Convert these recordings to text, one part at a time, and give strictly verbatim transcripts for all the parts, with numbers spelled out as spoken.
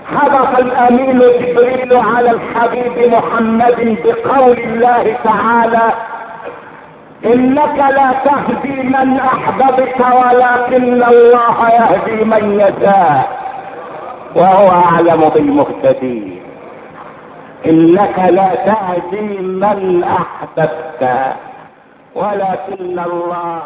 هبط الامين جبريل على الحبيب محمد بقول الله تعالى: انك لا تهدي من احببت ولكن الله يهدي من يشاء وهو اعلم بالمهتدين. انك لا تهدي من احببت ولكن الله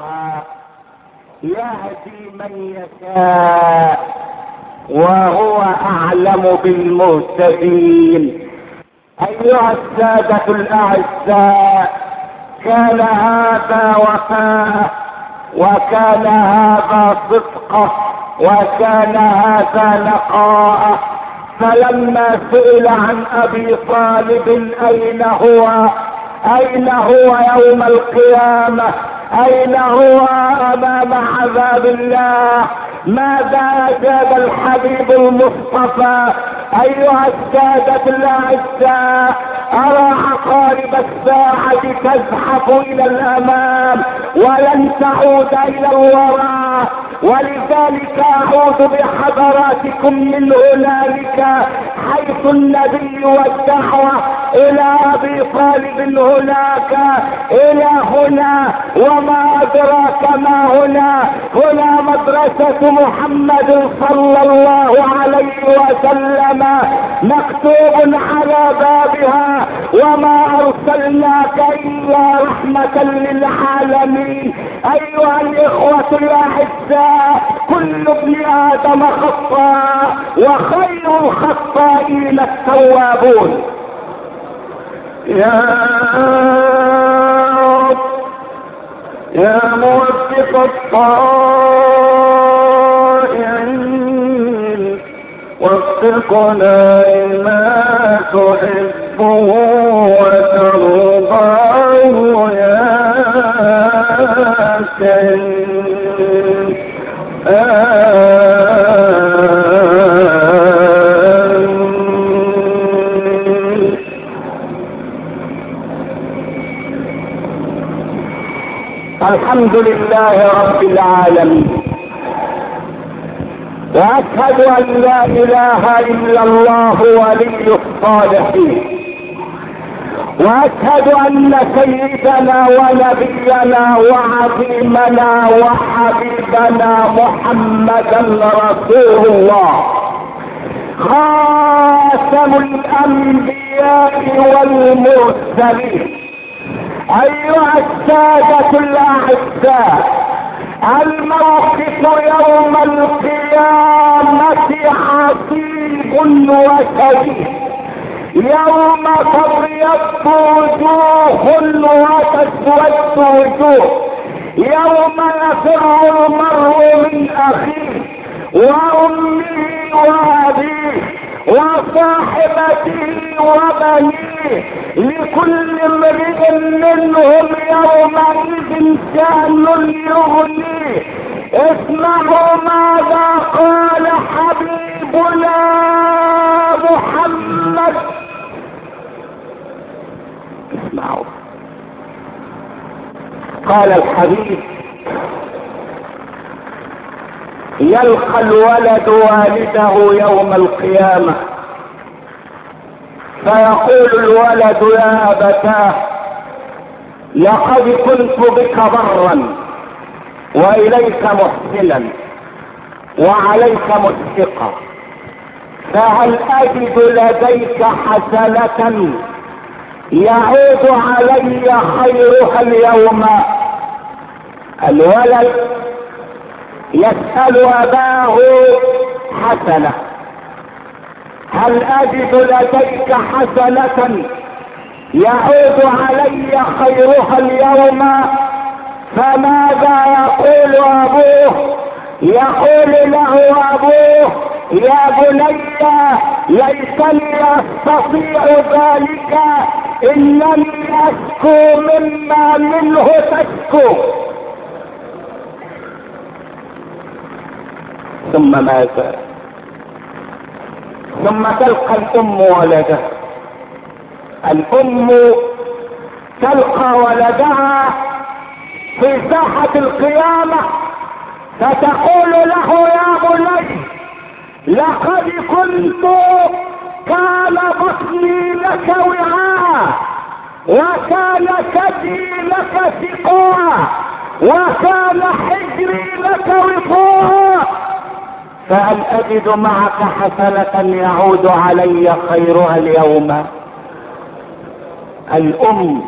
يهدي من يشاء وهو اعلم بالمهتدين. ايها السادة الاعزاء، كان هذا وفاء، وكان هذا صدقه، وكان هذا نقاء. فلما سئل عن ابي طالب اين هو اين هو يوم القيامة، اين هو امام عذاب الله، ماذا اجاب الحبيب المصطفى؟ ايها السادة الاعزاء، ارى عقارب الساعة تزحف الى الامام ولن تعود الى الوراء، ولذلك اعود بحضراتكم من هنالك حيث النبي والدعوة الى ابي طالب هناك الى هنا. وما ادراك ما هنا؟ هنا مدرسة محمد صلى الله عليه وسلم مكتوب على بابها: وما ارسلناك الا رحمة للعالمين. ايها الاخوة الاعزاء، كل ابن ادم خطاء وخير الخطائين التوابون. يا رب يا موفق الطائعين، وفقنا لما تحبه وترضاه يا كريم. الحمد لله رب العالمين، واشهد ان لا اله الا الله ولي الصالحين، واشهد ان سيدنا ونبينا وعظيمنا وحبيبنا محمدا رسول الله، خاتم الانبياء والمرسلين. ايها السادة الاعزاء، الموقف يوم القيامة عصيب وشديد، يوم تبيض وجوه وتسود وجوه، يوم يفر المرء من اخيه وامه وابيه وصاحبته وبنيه، لكل امرئ منهم يومئذ شأن يغنيه. اسمعوا ماذا قال حبيبنا محمد، اسمعوا. قال الحبيب: يلقى الولد والده يوم القيامة فيقول الولد: يا أبتاه، لقد كنت بك برا وإليك محسنا وعليك مشفقا، فهل أجد لديك حسنة يعود علي خيرها اليوم؟ الولد يسأل أباه: حسنة، هل أجد لديك حسنة يعود علي خيرها اليوم؟ فماذا يقول أبوه؟ يقول له أبوه: يا بني، ليتني أستطيع ذلك، إنني أشكو مما منه تشكو. ثم ماذا؟ ثم تلقى الام ولدها، الام تلقى ولدها في ساحة القيامة فتقول له: يا بني، لقد كنت بطني لك وعاء، وكان كدي لك سقاء، وكان حجري لك وفاء، فهل اجد معك حسنة يعود علي خيرها اليوم؟ الام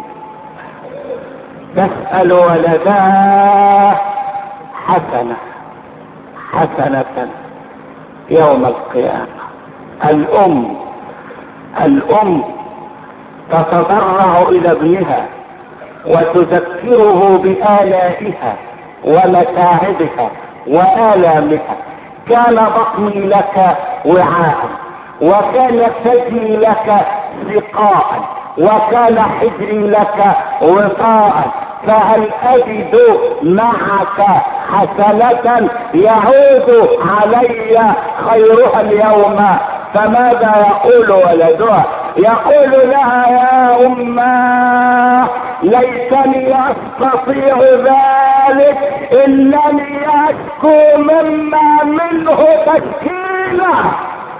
تسأل ولداه حسنة حسنة يوم القيامة. الام الام تتضرع الى ابنها وتذكره بآلائها ومتاعبها وآلامها. كان بطني لك وعاء، وكان ثدي لك سقاء، وكان حجري لك وطاء، فهل اجد معك حسنة يعود علي خيرها اليوم؟ فماذا يقول ولدها؟ يقول لها يا أماه ليتني استطيع ذلك، انني اشكو مما منه تسكينه.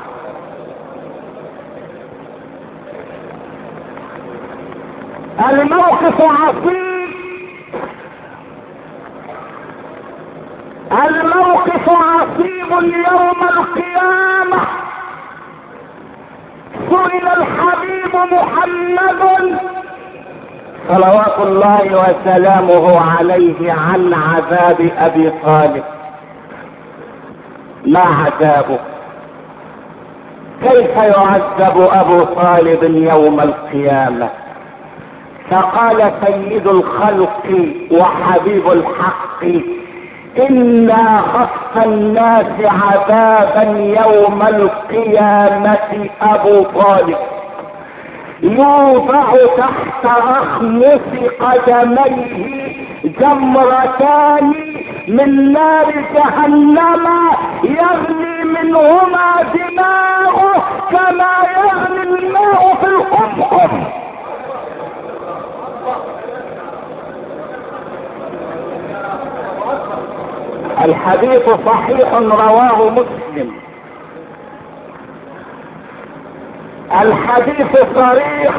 الموقف عصيب، الموقف عصيب يوم القيامة. سئل الحبيب محمد صلوات الله وسلامه عليه عن عذاب ابي طالب. ما عذابه؟ كيف يعذب ابو طالب يوم القيامة؟ فقال سيد الخلق وحبيب الحق إن أخف الناس عذابا يوم القيامة أبو طالب، يوضع تحت أخمص قدميه جمرتان من نار جهنم يغلي منهما دماغه كما يغلي الماء في القمقم. الحديث صحيح رواه مسلم. الحديث صريح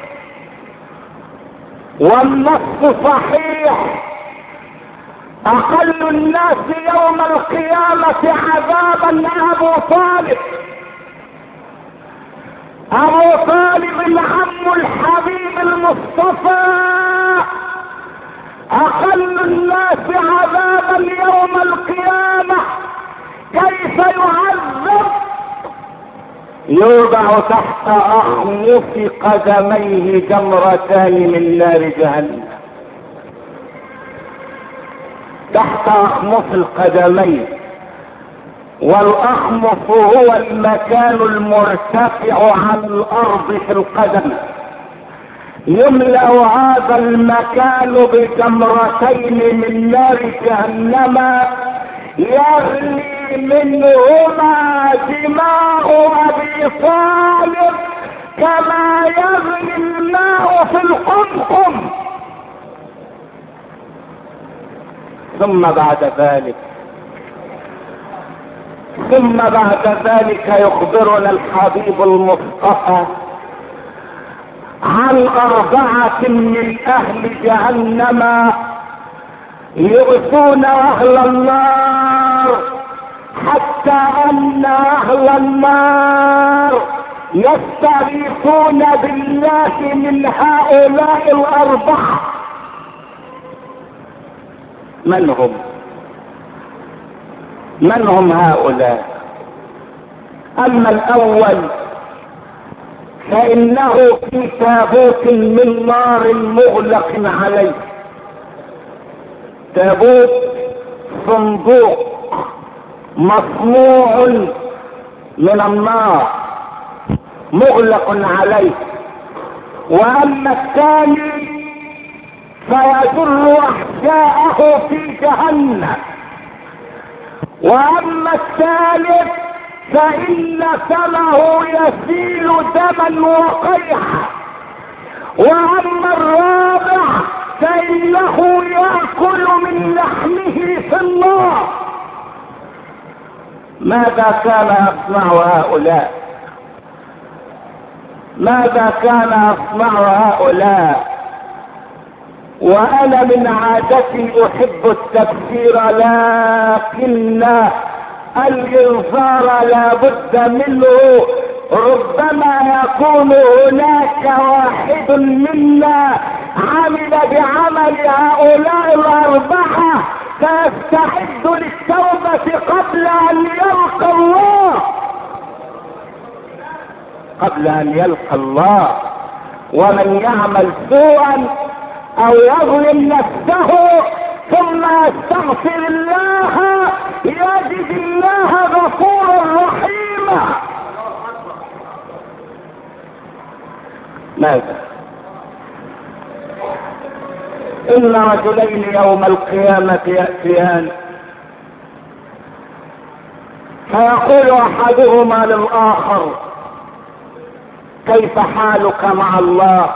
والنص صحيح. اقل الناس يوم القيامة عذابا ابو طالب. ابو طالب العم الحبيب المصطفى اقل الناس عذابا يوم القيامة. كيف يعذب؟ يوضع تحت اخمص قدميه جمرتان من نار جهنم. تحت اخمص القدمين، والاخمص هو المكان المرتفع عن الارض في القدم. يملأ هذا المكان بجمرتين من نار جهنم يغلي منهما دماء ابي طالب كما يغلي الماء في القمقم. ثم بعد ذلك ثم بعد ذلك يخبرنا الحبيب المصطفى عن أربعة من أهل جهنم يؤذون أهل النار، حتى أن أهل النار يستغيثون بالله من هؤلاء الأربعة. من هم؟ من هم هؤلاء؟ أما الأول فإنه في تابوت من نار مغلق عليه. تابوت صندوق مصنوع من النار مغلق عليه. واما الثاني فيجر احشاءه في جهنم. واما الثالث فان فمه يسيل دما وقيحا. واما الرابع فانه ياكل من لحمه في النار. ماذا كان يصنع هؤلاء؟ ماذا كان يصنع هؤلاء؟ وانا من عادتي احب التفسير، لكن الانذار لا بد منه. ربما يكون هناك واحد منا عمل بعمل هؤلاء الاربعه فيستعد للتوبه قبل ان يلقى الله، قبل ان يلقى الله. ومن يعمل سوءا او يظلم نفسه ثم يستغفر الله يجد الله غفورا رحيما. ماذا؟ ان رجلين يوم القيامة يأتيان فيقول احدهما للاخر كيف حالك مع الله؟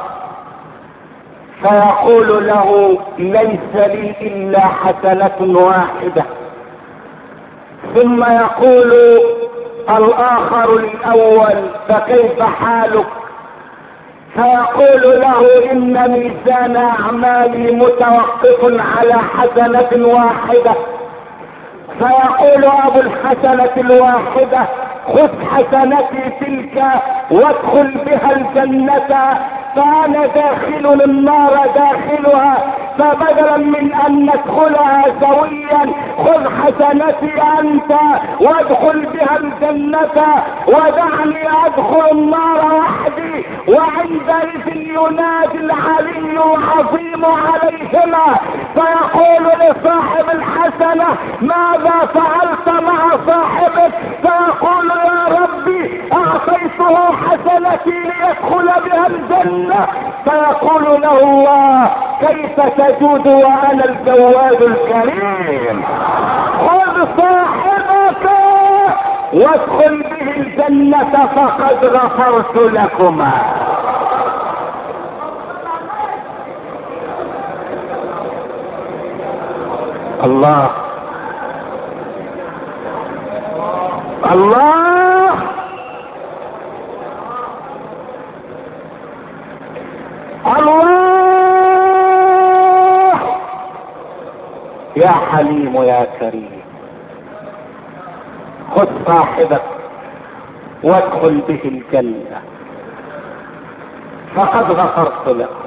فيقول له ليس لي الا حسنة واحدة. ثم يقول الاخر الاول فكيف حالك؟ فيقول له ان ميزان اعمالي متوقف على حسنة واحدة. فيقول ابو الحسنة الواحدة خذ حسنتي تلك وادخل بها الجنة، فانا داخل النار داخلها، فبدلا من ان ندخلها سويا خذ حسنتي انت وادخل بها الجنة ودعني ادخل النار وحدي. وعندئذ ينادي العلي العظيم عليهما فيقول لصاحب الحسنة ماذا فعلت مع صاحبك؟ فيقول يا ربي اعطيته حسنتي ليدخل بها الجنة. فيقول له الله كيف تجود وانا الجواد الكريم؟ خذ صاحبك وادخل به الجنة فقد غفرت لكما. الله الله الله يا حليم يا كريم. خذ صاحبك وادخل به الجنة فقد غفرت لكم.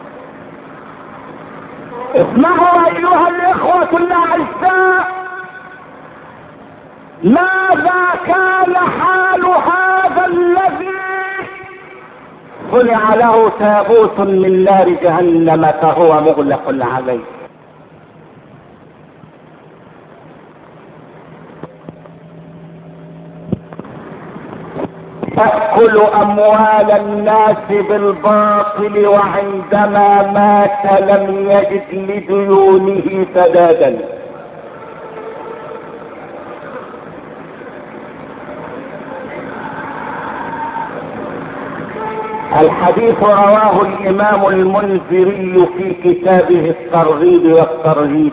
اسمعوا ايها الاخوة الاعزاء، ماذا كان حال هذا الذي صنع له تابوت من نار جهنم فهو مغلق عليه؟ تأكل أموال الناس بالباطل وعندما مات لم يجد لديونه سدادا. الحديث رواه الإمام المنذري في كتابه الترغيب والترهيب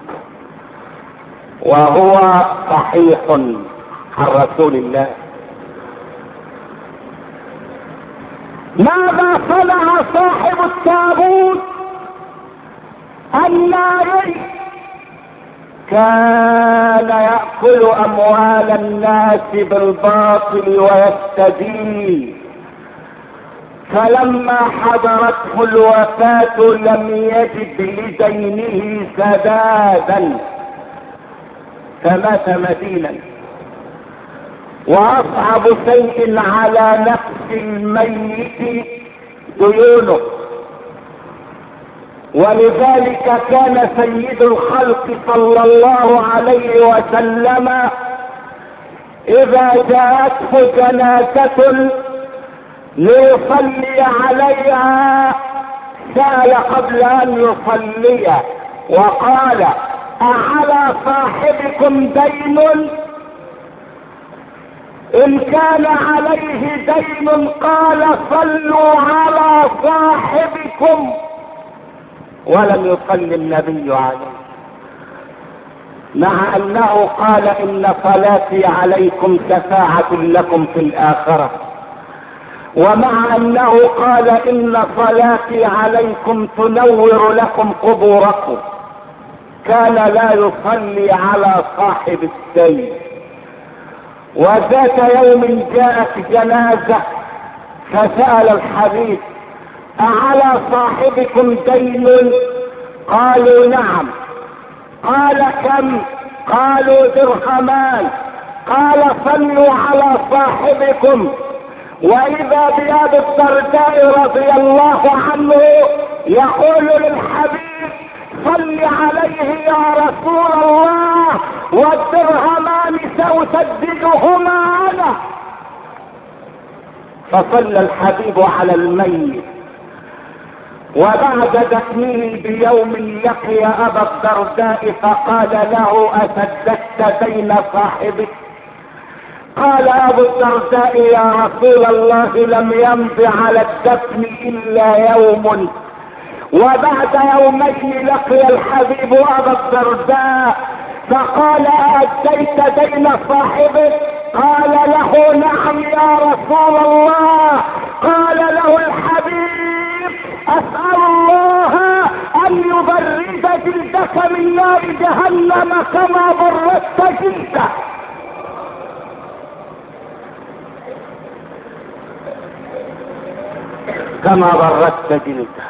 وهو صحيح عن رسول الله. ماذا صنع صاحب التابوت الناري؟ كان يأكل أموال الناس بالباطل ويستدين، فلما حضرته الوفاة لم يجد لدينه سدادا فمات مدينا. واصعب شيء على نفس الميت ديونه، ولذلك كان سيد الخلق صلى الله عليه وسلم اذا جاءته جنازة ليصلي عليها سأل قبل ان يصلي وقال أعلى صاحبكم دين؟ ان كان عليه دين قال صلوا على صاحبكم، ولم يصلي النبي عليه، مع انه قال ان صلاتي عليكم شفاعة لكم في الاخرة. ومع انه قال ان صلاتي عليكم تنور لكم قبوركم كان لا يصلي على صاحب الدين. وذات يوم جاءت جنازة فسأل الحبيب أعلى صاحبكم دين؟ قالوا نعم. قال كم؟ قالوا درهمان. قال صلوا على صاحبكم. واذا بأبي الدرداء رضي الله عنه يقول للحبيب صل عليه يا رسول الله والدرهمان سأسددهما انا. فصلى الحبيب على الميت، وبعد دفنه بيوم لقي ابا الدرداء فقال له اسددت دين صاحبك؟ قال ابو الدرداء يا رسول الله لم يمض على الدفن الا يوم. وبعد يومين لقي الحبيب ابا الدرداء فقال اديت دين صاحبك؟ قال له نعم يا رسول الله. قال له الحبيب اسأل الله ان يبرد جلدك من نار جهنم كما بردت جلده. كما بردت جلده.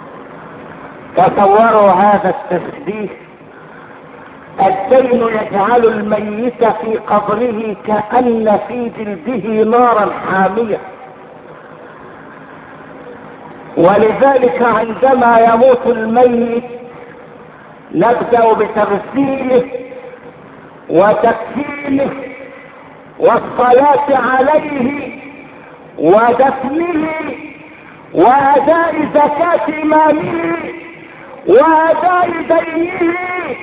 تصوروا هذا التشبيه. الدين يجعل الميت في قبره كأن في جلده نارا حامية، ولذلك عندما يموت الميت نبدأ بتغسيله وتكفينه والصلاة عليه ودفنه وأداء زكاة ماله وأداء دينه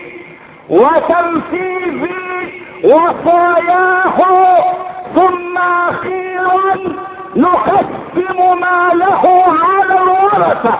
وتنفيذ وصاياه، ثم أخيرا نقسم ماله على الورثة.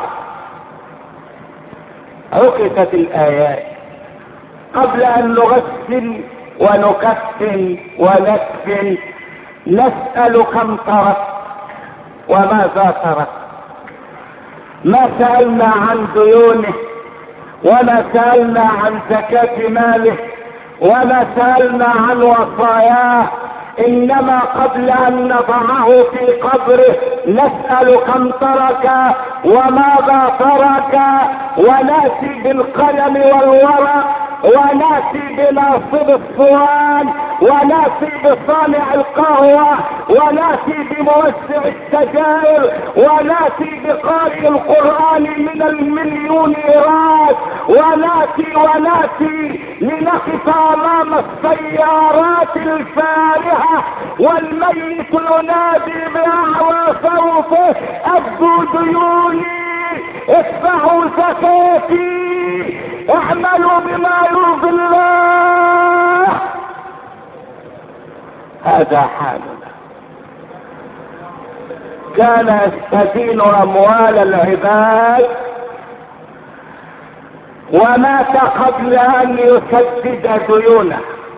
عقدت الآيات قبل أن نغسل ونكفن ونكفن نسأل كم ترك وماذا ترك. ما سألنا عن ديونه وما سألنا عن زكاة ماله وما سألنا عن وصاياه، انما قبل ان نضعه في قبره نسأل كم ترك وماذا ترك، وناتي بالقلم والورق وناتي بناصب الصوان وناتي بصانع القهوة وناتي بموسع السجائر وناتي بقارئ القرآن من المليون إيراد وناتي وناتي لنقف امام السيارات الفارهة والميت ينادي بأعلى صوته ابدوا ديوني ادفعوا زكاتي اعملوا بما يرضي الله. هذا حالنا. كان يستدين اموال العباد ومات قبل ان يسدد ديونه.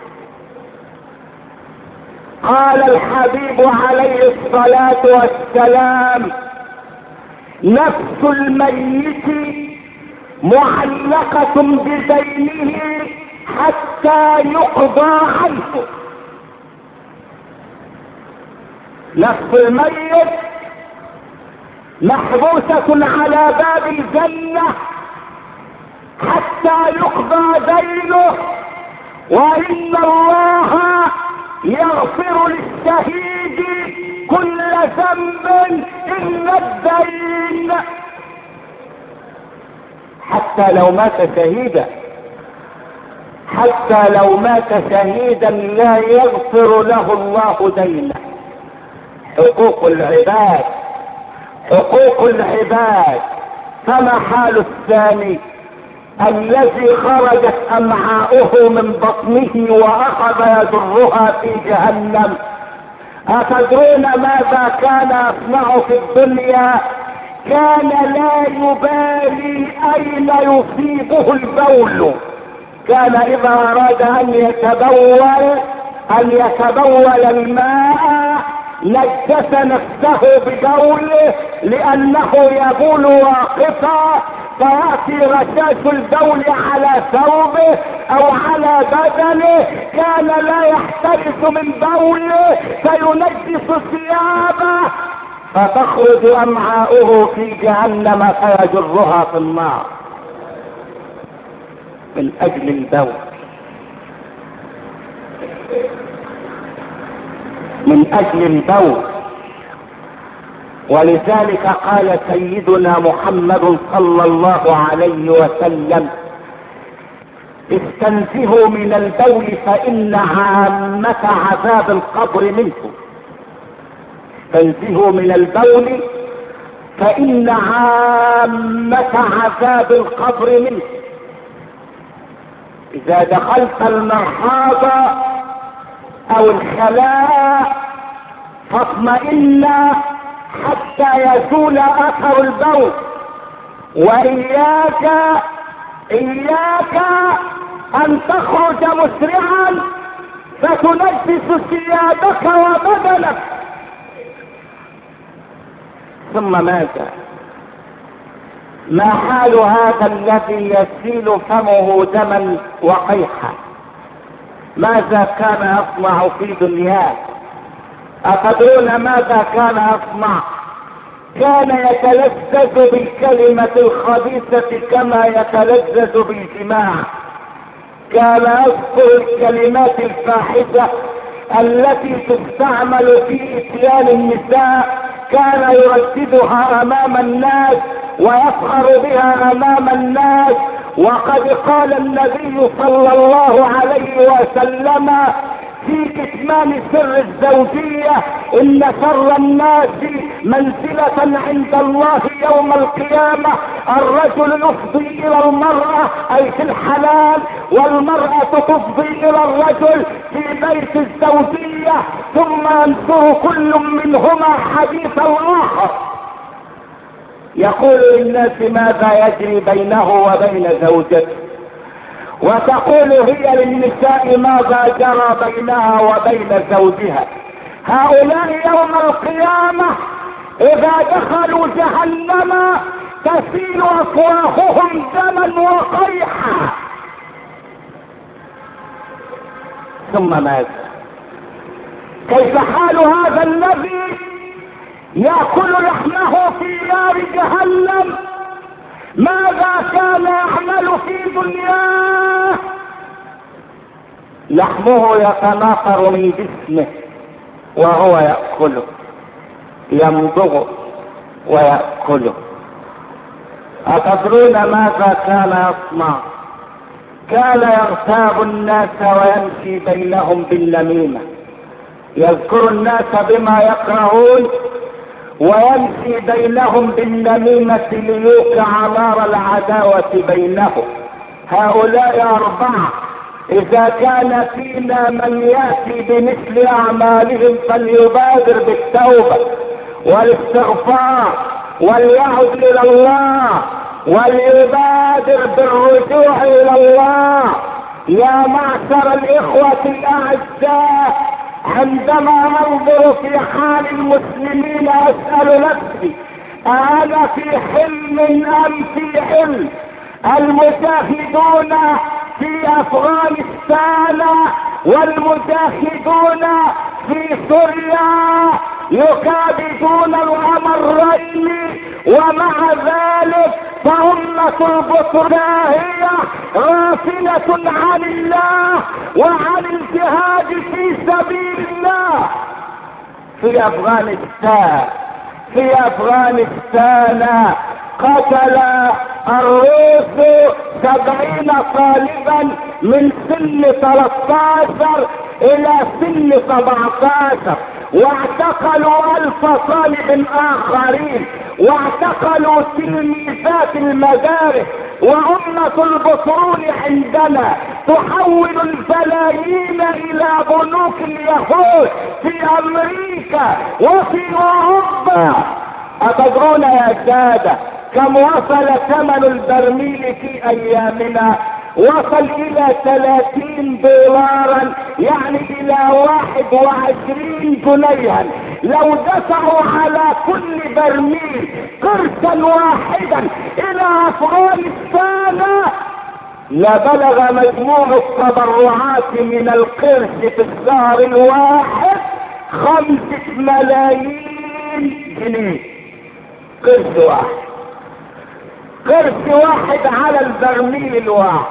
قال الحبيب عليه الصلاة والسلام نفس الميت معلقة بدينه حتى يقضى عنه. نفس الميت محبوسة على باب الجنة حتى يقضى دينه، وإن الله يغفر للشهيد كل ذنب إلا الدين. حتى لو مات شهيدا، حتى لو مات شهيدا لا يغفر له الله دينه. حقوق العباد حقوق العباد. فما حال الثاني الذي خرجت امعاؤه من بطنه واخذ يجرها في جهنم؟ اتدرون ماذا كان يصنع في الدنيا؟ كان لا يبالي اين يصيبه البول. كان اذا اراد ان يتبول ان يتبول الماء نجس نفسه ببوله لانه يبول واقفا، فيأتي رشاش البول على ثوبه او على بدنه، كان لا يحترس من بوله فينجس ثيابه، فتخرج امعاؤه في جهنم فيجرها في النار من اجل البول، من اجل البول. ولذلك قال سيدنا محمد صلى الله عليه وسلم: استنزهوا من البول فان عامة عذاب القبر منه. استنزهوا من البول فان عامة عذاب القبر منه. اذا دخلت المرحاض او الخلاء فاطمئن حتى يزول اثر البول، واياك اياك ان تخرج مسرعا فتنجس ثيابك وبدنك. ثم ماذا؟ ما حال هذا الذي يسيل فمه دما وقيحا؟ ماذا كان يصنع في دنياه؟ أتدرون ماذا كان يصنع؟ كان يتلذذ بالكلمة الخبيثة كما يتلذذ بالجماع. كان يذكر الكلمات الفاحشة التي تستعمل في اتيان النساء، كان يرددها امام الناس ويفخر بها امام الناس. وقد قال النبي صلى الله عليه وسلم في كتمان سر الزوجية: ان شر الناس منزلة عند الله يوم القيامة الرجل يفضي الى المرأة اي في الحلال، والمرأة تفضي الى الرجل في بيت الزوجية، ثم ينظر كل منهما حديث الاخر، يقول للناس ماذا يجري بينه وبين زوجته، وتقول هي للنساء ماذا جرى بينها وبين زوجها. هؤلاء يوم القيامة اذا دخلوا جهنم تسيل افواههم دما وقيحا. ثم ماذا؟ كيف حال هذا الذي يأكل لحمه في نار جهنم؟ ماذا كان يعمل في دنياه؟ لحمه يتناثر من جسمه وهو يأكله، يمضغه ويأكله. أتدرون ماذا كان يصنع؟ كان يغتاب الناس ويمشي بينهم بالنميمة، يذكر الناس بما يكرهون ويمشي بينهم بالنميمة ليوقع نار العداوة بينهم. هؤلاء أربعة إذا كان فينا من يأتي بمثل أعمالهم فليبادر بالتوبة والاستغفار وليعد إلى الله وليبادر بالرجوع إلى الله. يا معشر الإخوة الأعزاء، عندما انظر في حال المسلمين اسأل نفسي: انا في حلم ام في علم؟ المجاهدون في افغانستان والمجاهدون في سوريا يكابدون الامرين، ومع ذلك فأمة البطرية غافلة عن الله وعن الجهاد في سبيل الله. في افغانستان في افغانستان قتل الروس سبعين طالبا من سن ثلاثة عشر الى سن سبعة عشر، واعتقلوا الف طالب اخرين، واعتقلوا تلميذات المدارس. وأمة البترول عندنا تحول البلايين الى بنوك اليهود في امريكا وفي اوروبا. اتدرون يا سادة كم وصل ثمن البرميل في ايامنا؟ وصل الى ثلاثين دولارا، يعني الى واحد وعشرين جنيها. لو دفعوا على كل برميل قرصا واحدا الى افغانستان لبلغ مجموع التبرعات من القرش في الشهر الواحد خمسة ملايين جنيه. قرش واحد، قرش واحد على البرميل الواحد،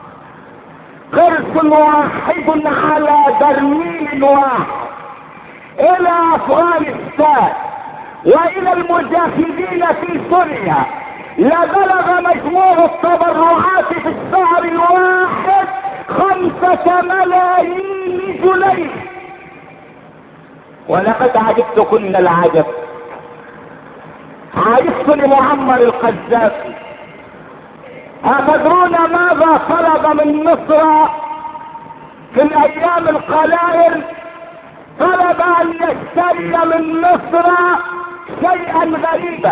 قرش واحد على برميل واحد الى افغانستان والى المجاهدين في سوريا لبلغ مجموع التبرعات في الشهر الواحد خمسة ملايين جنيه. ولقد عجبت كل العجب، عجبت لمعمر القذافي. أتدرون ماذا طلب من مصر في الأيام القلائل؟ طلب أن يشتري من مصر شيئا غريبا.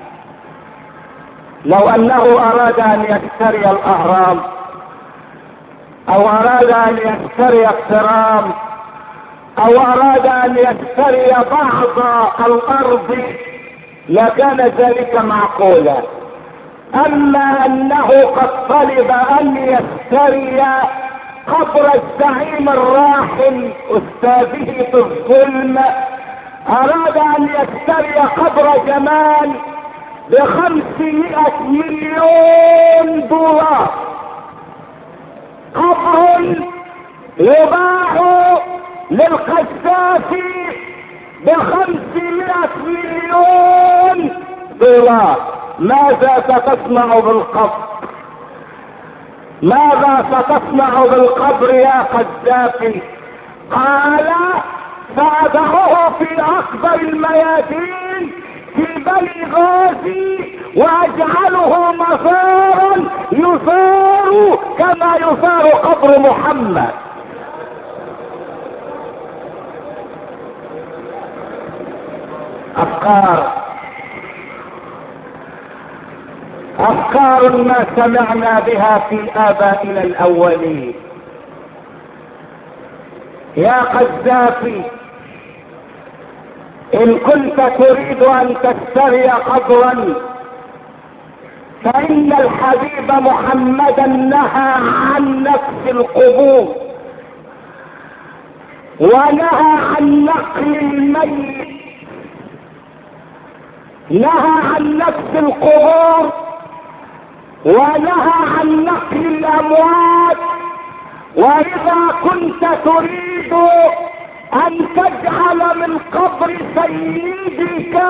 لو أنه أراد أن يشتري الأهرام أو أراد أن يشتري الترام أو أراد أن يشتري بعض الأرض لكان ذلك معقولا. أما أنه قد طلب أن يشتري قبر الزعيم الراحل أستاذه في الظلم، أراد أن يشتري قبر جمال بخمسمائة مليون دولار. قبر يباع للقذافي بخمسمائة مليون دولار. ماذا ستصنع بالقبر؟ ماذا ستصنع بالقبر يا قذافي؟ قال سأضعه في أكبر الميادين في بني غازي واجعله مزارا يزار كما يزار قبر محمد. افكار افكار ما سمعنا بها في ابائنا الاولين. يا قذافي، ان كنت تريد ان تشتري قبرا فان الحبيب محمدا نهى عن نفس القبور ونهى عن نقل الميت، نهى عن نفس القبور ونهى عن نقل الاموات. واذا كنت تريد ان تجعل من قبر سيدك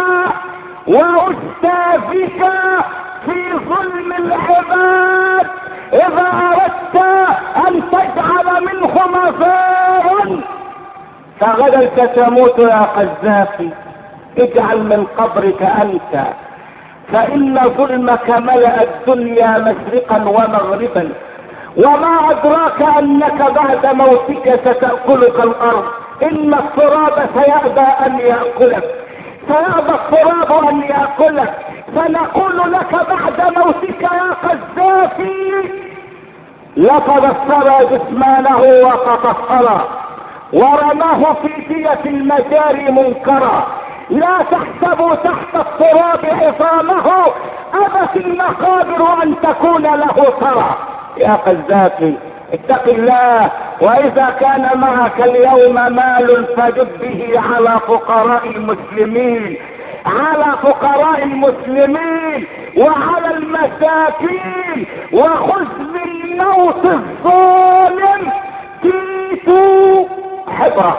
واستاذك في ظلم العباد، اذا اردت ان تجعل منه مزارا فغدا ستموت يا قذافي. اجعل من قبرك انت، فان ظلمك ملأ الدنيا مشرقا ومغربا، وما ادراك انك بعد موتك ستأكلك الارض. ان التراب سيأبى ان يأكلك، سيأبى التراب ان يأكلك. فنقول لك بعد موتك يا قذافي لقد الثرى جسمانه وتطهرا ورماه في دية المجاري منكرا. لا تحسبوا تحت التراب عظامه، ابت المقابر ان تكون له ترى. يا قذافي اتق الله، واذا كان معك اليوم مال فجد به على فقراء المسلمين، على فقراء المسلمين وعلى المساكين، وخذ من موت الظالم تيتو حبرة.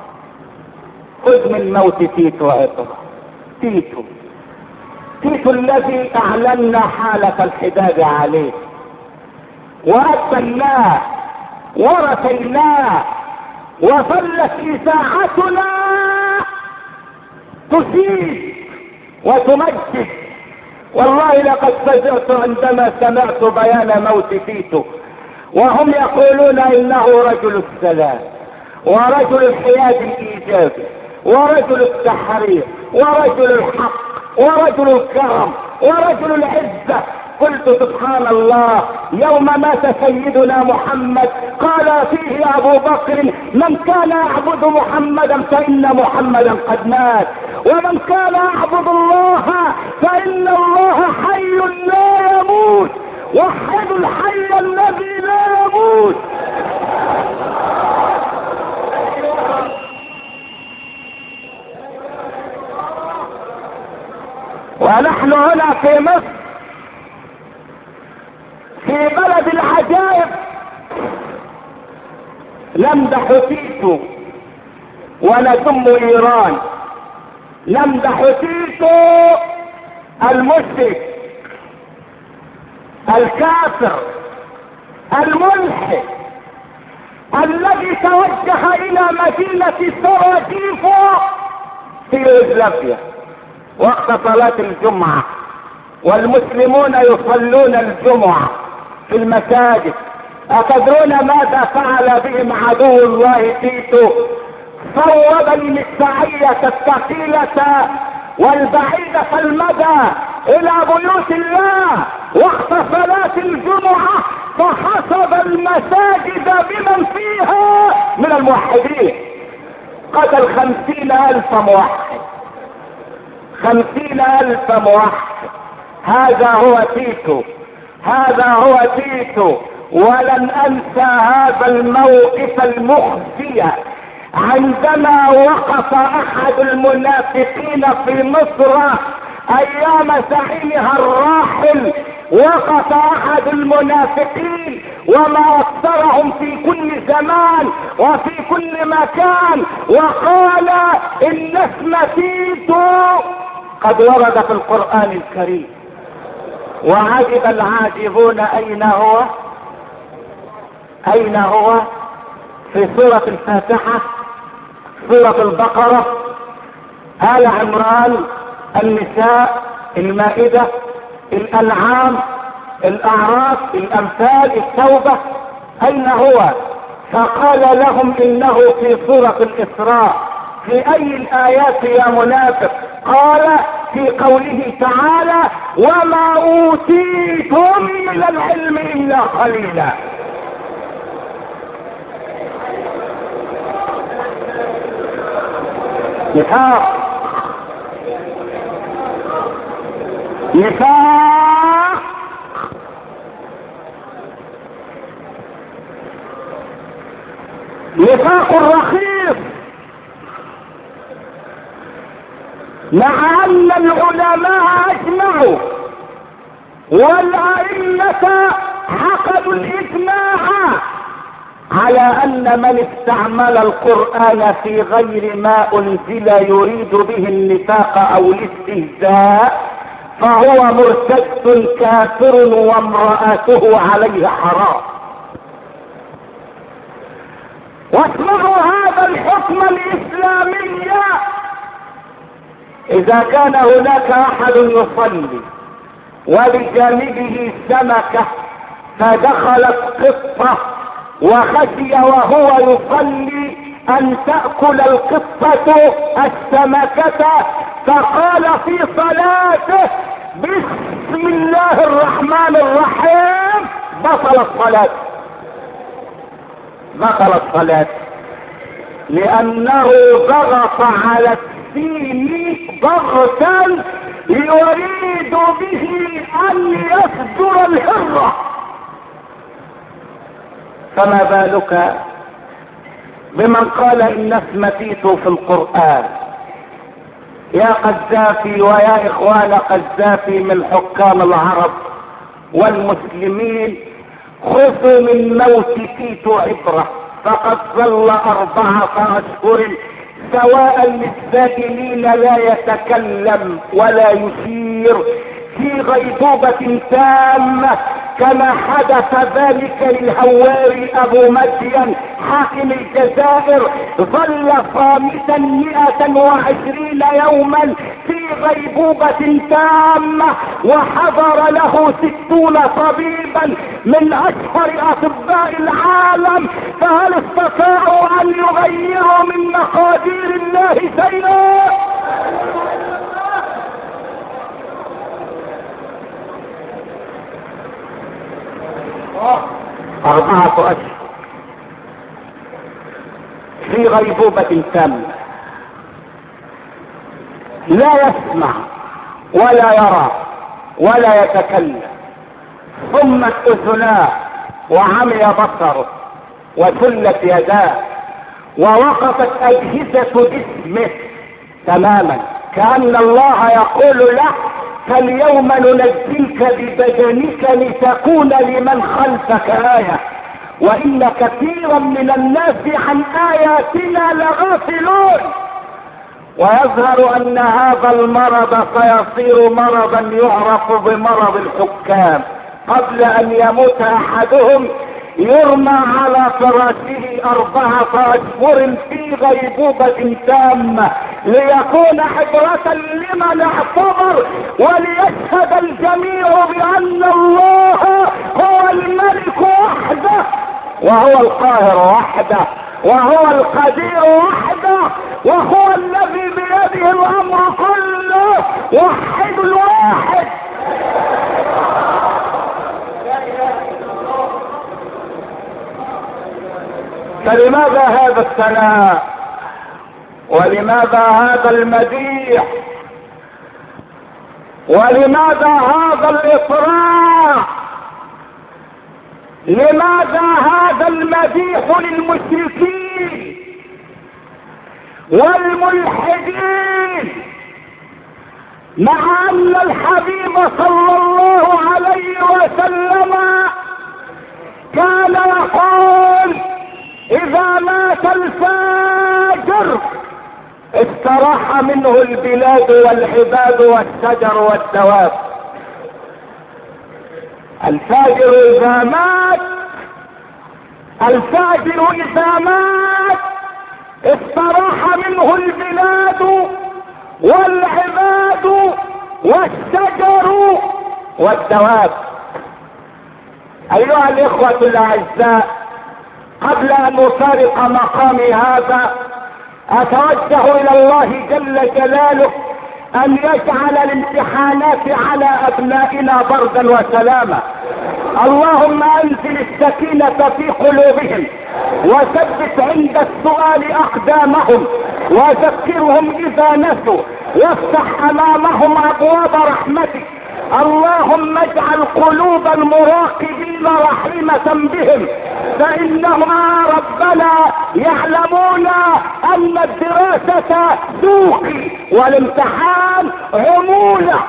خذ من موت تيتو عبرة. تيتو تيتو الذي اعلنا حالة الحداد عليه وأبناه ورثيناه، وظلت إذاعتنا تزيد وتمجد. والله لقد فزعت عندما سمعت بيان موت تيتو، وهم يقولون انه رجل السلام ورجل الحياد الايجابي ورجل التحرير ورجل الحق ورجل الكرم ورجل العزة. قلت سبحان الله، يوم مات سيدنا محمد قال فيه ابو بكر: من كان يعبد محمدا فان محمدا قد مات، ومن كان يعبد الله فان الله حي لا يموت، وحد الحي الذي لا يموت. ونحن هنا في مصر في بلد العجائب نمدح تيتو ونذم ايران، نمدح تيتو المشرك الكافر الملحد الذي توجه الى مدينة سراجيفو في يوغوسلافيا وقت صلاة الجمعة، والمسلمون يصلون الجمعة في المساجد. أتدرون ماذا فعل بهم عدو الله تيتو؟ صوب المدفعية الثقيلة والبعيدة المدى إلى بيوت الله وقت صلاة الجمعة، فحصب المساجد بمن فيها من الموحدين، قتل خمسين ألف موحد، خمسين ألف موحد. هذا هو تيتو، هذا هو تيتو. ولن انسى هذا الموقف المخزي عندما وقف احد المنافقين في مصر ايام زعيمها الراحل، وقف احد المنافقين وما اكثرهم في كل زمان وفي كل مكان، وقال ان اسم تيتو قد ورد في القرآن الكريم. وعجب العاجبون اين هو؟ اين هو؟ في سورة الفاتحة، سورة البقرة، آل عمران، النساء، المائدة، الانعام، الاعراف، الامثال، التوبة. اين هو؟ فقال لهم انه في سورة الاسراء. في اي الايات يا منافق؟ قال في قوله تعالى: وما اوتيتم من العلم الا قليلا. نفاق نفاق نفاق رخيص، مع ان العلماء اجمعوا والائمة عقدوا الاجماع على ان من استعمل القرآن في غير ما انزل يريد به النفاق او الاستهزاء فهو مرتد كافر وامرأته عليه حرام. واسمعوا هذا الحكم الاسلامي: اذا كان هناك احد يصلي وبجانبه سمكة فدخلت قطة وخشي وهو يصلي ان تأكل القطة السمكة، فقال في صلاته: بسم الله الرحمن الرحيم، بطل الصلاة، بطل الصلاة، لانه ضغط على السين ضغطا يريد به ان يصدر الهرة. فما بالك بمن قال ان اسم تيتو في القرآن؟ يا قذافي ويا اخوان قذافي من حكام العرب والمسلمين، خذوا من موت تيتو عبرة، فقد ظل اربعة اشهر سواء للسائلين لا يتكلم ولا يشير في غيبوبة تامة، كما حدث ذلك للهواري ابو مدين حاكم الجزائر، ظل صامتا مئة وعشرين يوما في غيبوبة تامة، وحضر له ستون طبيبا من اشهر اطباء العالم، فهل استطاعوا ان يغيروا من مقادير الله شيئا؟ اربعة اشهر في غيبوبة تامة، لا يسمع ولا يرى ولا يتكلم، صمت اذناه وعمي بصره وسلت يداه ووقفت اجهزة جسمه تماما، كأن الله يقول له فاليوم ننجيك ببدنك لتكون لمن خلفك آية، وإن كثيرا من الناس عن آياتنا لغافلون. ويظهر أن هذا المرض سيصير مرضا يعرف بمرض الحكام، قبل أن يموت أحدهم يرمى على فراشه أربعة أشهر في غيبوبة تامة ليكون عبرة لمن اعتبر، وليشهد الجميع بأن الله هو الملك وحده، وهو القاهر وحده، وهو القدير وحده، وهو الذي بيده الأمر كله، وحد الواحد. فلماذا هذا الثناء؟ ولماذا هذا المديح؟ ولماذا هذا الإطراء؟ لماذا هذا المديح للمشركين والملحدين، مع أن الحبيب صلى الله عليه وسلم كان يقول إذا مات الفاجر استراح منه البلاد والعباد والشجر والدواب. الفاجر إذا مات الفاجر إذا مات استراح منه البلاد والعباد والشجر والدواب. أيها الإخوة الأعزاء، قبل أن أفارق مقامي هذا أتوجه إلى الله جل جلاله أن يجعل الامتحانات على أبنائنا بردا وسلاما. اللهم أنزل السكينة في قلوبهم وثبت عند السؤال أقدامهم وذكرهم إذا نسوا وافتح أمامهم أبواب رحمتك. اللهم اجعل قلوب المراقبين رحيمة بهم، فإنهم ربنا يعلمون أن الدراسة سوقي والامتحان عمولة.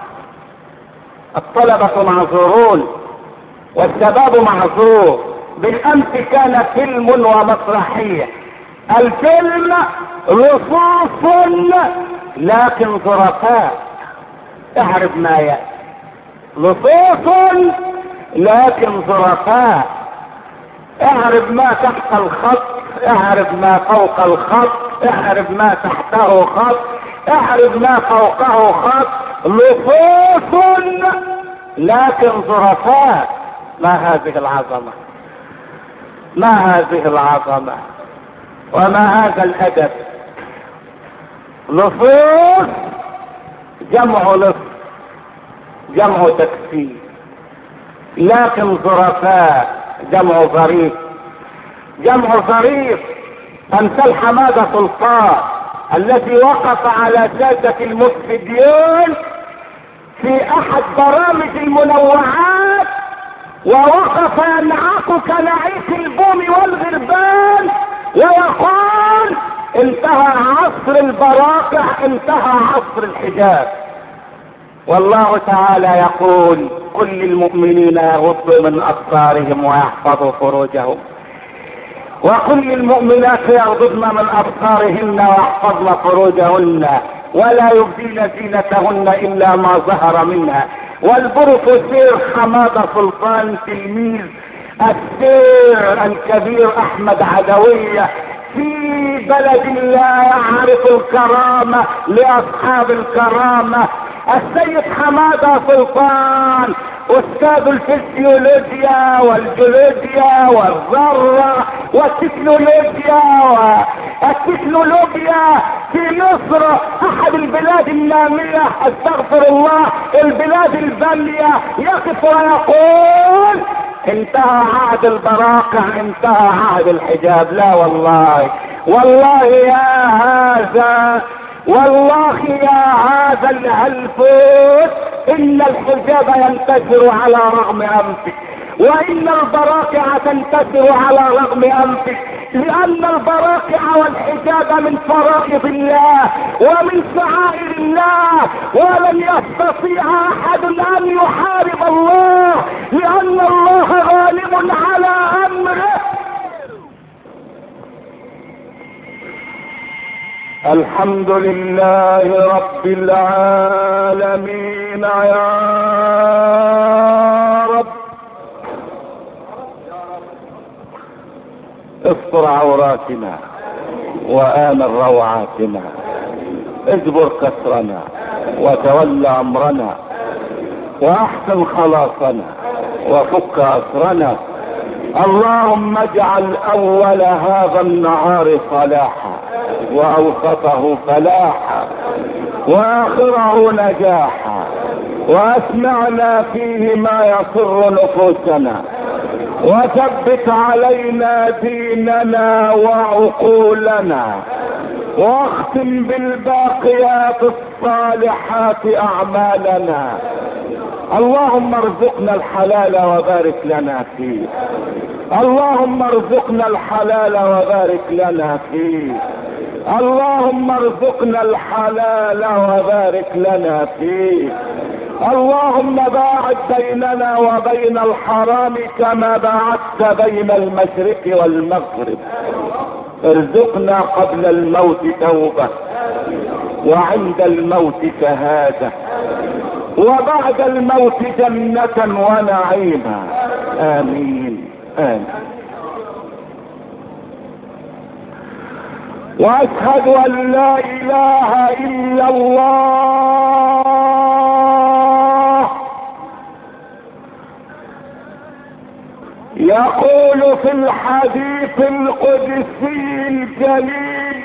الطلبة معذورون والشباب معذور. بالأمس كان فيلم ومسرحية، الفيلم لصوص لكن ظرفاء، اعرف ما يأتي، لصوص لكن ظرفاء، اعرف ما تحت الخط، اعرف ما فوق الخط، اعرف ما تحته خط، اعرف ما فوقه خط، لصوص لكن ظرفاء. ما هذه العظمة، ما هذه العظمة، وما هذا الأدب. لصوص جمع لص، جمع تكسير، لكن ظرفاء جمع ظريف، جمع ظريف. امثال حمادة سلطان الذي وقف على سادة المفسدين في احد برامج المنوعات ووقف ينعق كنعيق البوم والغربان ويقول انتهى عصر البراقع، انتهى عصر الحجاب. والله تعالى يقول كل المؤمنين يغضوا من أبصارهم ويحفظوا فروجهم، وكل المؤمنات يغضضن من أبصارهن ويحفظن فروجهن ولا يبدين زينتهن إلا ما ظهر منها. والبروفيسور حمادة سلطان تلميذ السير الكبير أحمد عدوية في بلد لا يعرف الكرامة لأصحاب الكرامة. السيد حمادة سلطان أستاذ الفسيولوجيا والجيولوجيا والذرة والتكنولوجيا والتكنولوجيا في مصر، أحد البلاد النامية، استغفر الله، البلاد البالية، يقف ويقول انتهى عهد البراقع، انتهى عهد الحجاب. لا والله، والله يا هذا، والله يا هذا الهلفوت، ان الحجاب ينتشر على رغم انفك، وان البراقع تنتشر على رغم انفك، لان البراقع والحجاب من فرائض الله ومن شعائر الله، ولن يستطيع احد ان يحارب الله، لان الله غالب على امره. الحمد لله رب العالمين يا رب. استر عوراتنا وآمن روعاتنا، اجبر كسرنا وتولى امرنا، واحسن خلاصنا وفك اسرنا. اللهم اجعل اول هذا النهار صلاحا، واوسطه فلاحا، واخره نجاحا، واسمعنا فيه ما يسر نفوسنا، وثبت علينا ديننا وعقولنا، واختم بالباقيات الصالحات اعمالنا. اللهم ارزقنا الحلال وبارك لنا فيه، اللهم ارزقنا الحلال وبارك لنا فيه، اللهم ارزقنا الحلال وبارك لنا فيه. اللهم باعد بيننا وبين الحرام كما باعدت بين المشرق والمغرب. ارزقنا قبل الموت توبة، وعند الموت شهادة، وبعد الموت جنة ونعيما. آمين آمين. واشهد ان لا اله الا الله. يقول في الحديث القدسي الجليل: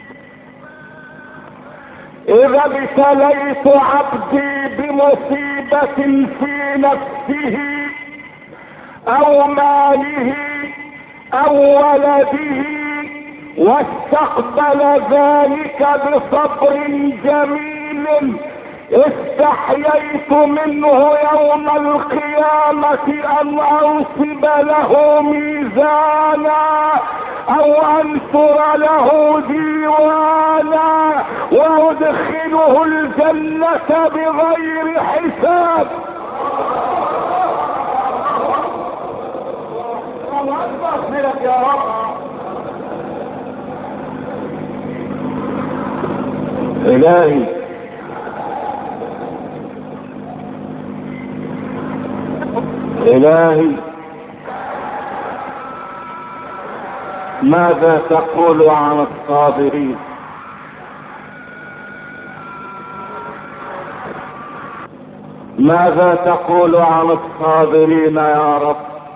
اذا ابتليت عبدي بمصيبة في نفسه او ماله او ولده، واستقبل ذلك بصبر جميل، استحييت منه يوم القيامة ان انصب له ميزانا او انشر له ديوانا، وادخله الجنة بغير حساب. الله اكبر يا رب. الهي الهي ماذا تقول عن الصابرين؟ ماذا تقول عن الصابرين يا رب؟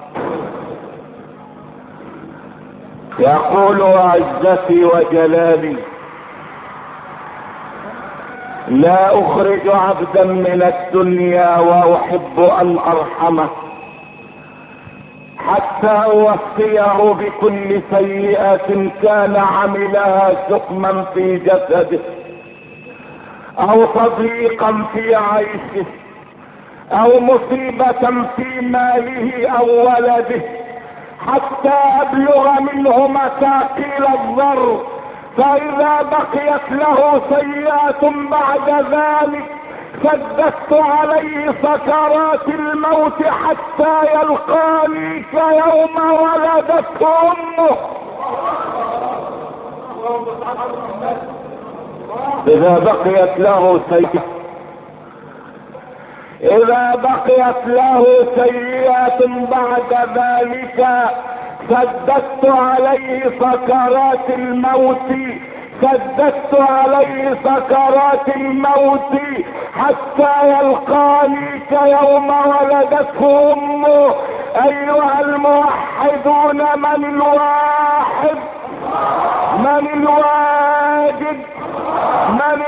يقول عزتي وجلالي: لا اخرج عبدا من الدنيا واحب ان ارحمه حتى اوفيه بكل سيئة كان عملها سقما في جسده، او تضييقا في عيشه، او مصيبة في ماله او ولده، حتى ابلغ منه مثاقيل الذر، فاذا بقيت له سيئات بعد ذلك شددت عليه سكرات الموت حتى يلقاني كيوم ولدته امه. اذا بقيت له سيئات اذا بقيت له سيئات بعد ذلك شددت عليه سكرات الموت شددت عليه سكرات الموت حتى يلقاني كيوم ولدته امه. ايها الموحدون، من الواحد؟ من الواجد؟ من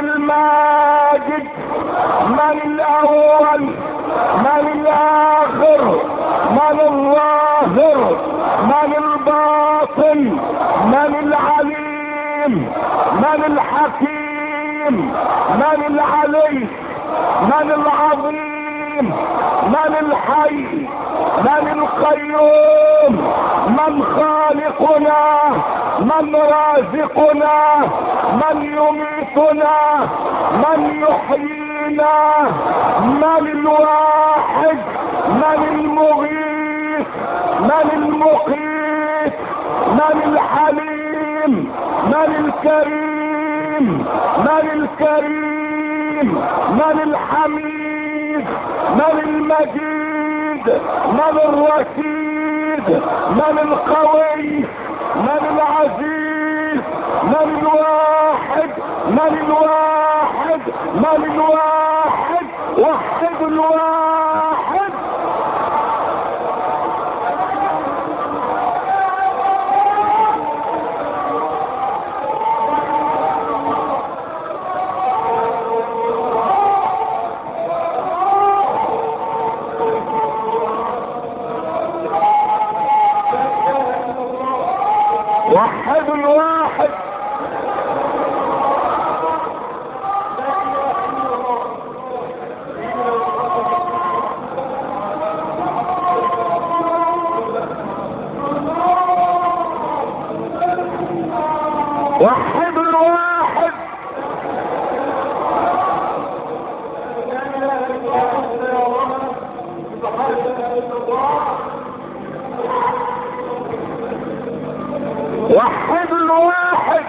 الماجد؟ من الاول؟ من الاخر؟ من الظاهر، من الباطن، من العليم، من الحكيم، من العلي، من العظيم، من الحي، من القيوم، من خالقنا، من رازقنا، من يميتنا، من يحيينا، من الواحد، من المغيث، من المقيت، من الحليم، من الكريم، من الكريم، من الحميد، من المجيد، من الرشيد، من القوي، من العزيز، من الواحد، من الواحد، من الواحد، وحد الواحد. وحد الواحد. وحد الواحد. وحد الواحد.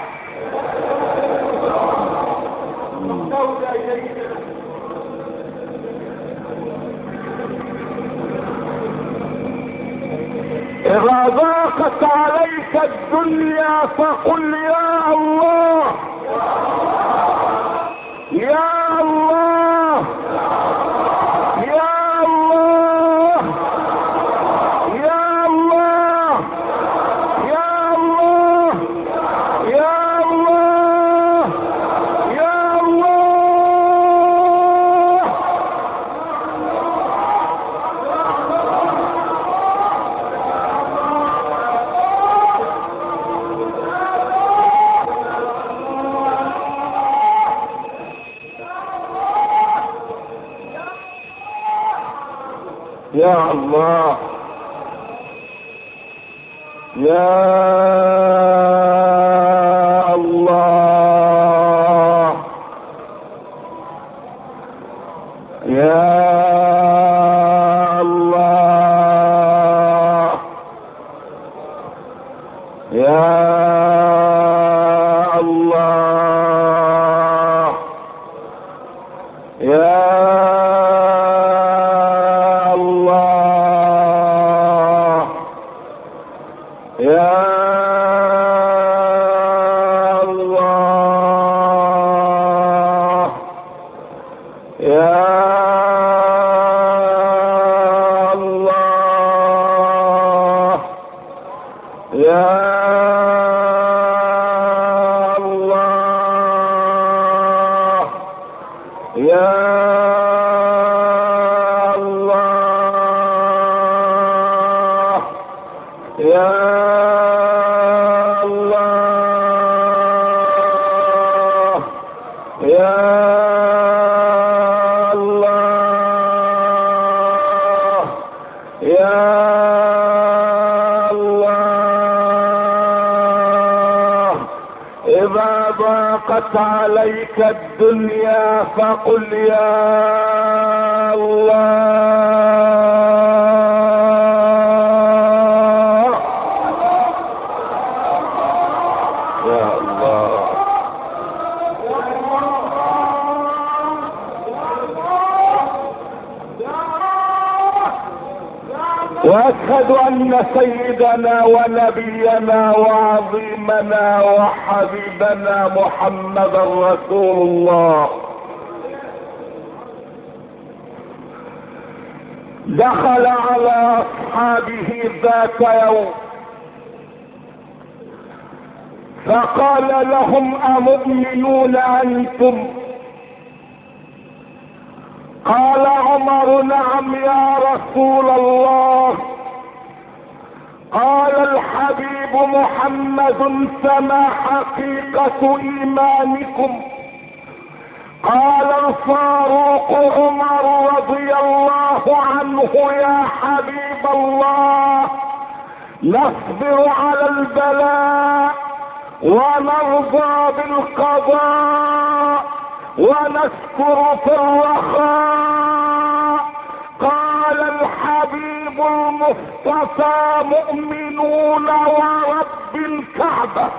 إذا ضاقت عليك الدنيا فقل يا الله، يا الله، يا الله، يا الله، يا الله، يا الله، يا الله. يا الله، يا الله، يا الله، يا الله، يا إذا ضاقت عليك الدنيا فقل يا الله، يا الله. واشهد ان سيدنا ونبينا وعظيمنا وحبيبنا محمدا رسول الله دخل على اصحابه ذات يوم فقال لهم امؤمنون انتم؟ قال عمر نعم يا رسول الله. قال الحبيب محمد فما حقيقة ايمانكم؟ قال الفاروق عمر رضي الله عنه يا حبيب الله نصبر على البلاء ونرضى بالقضاء ونشكر في الرخاء. قال الحبيب المصطفى مؤمنون ورب الكعبة.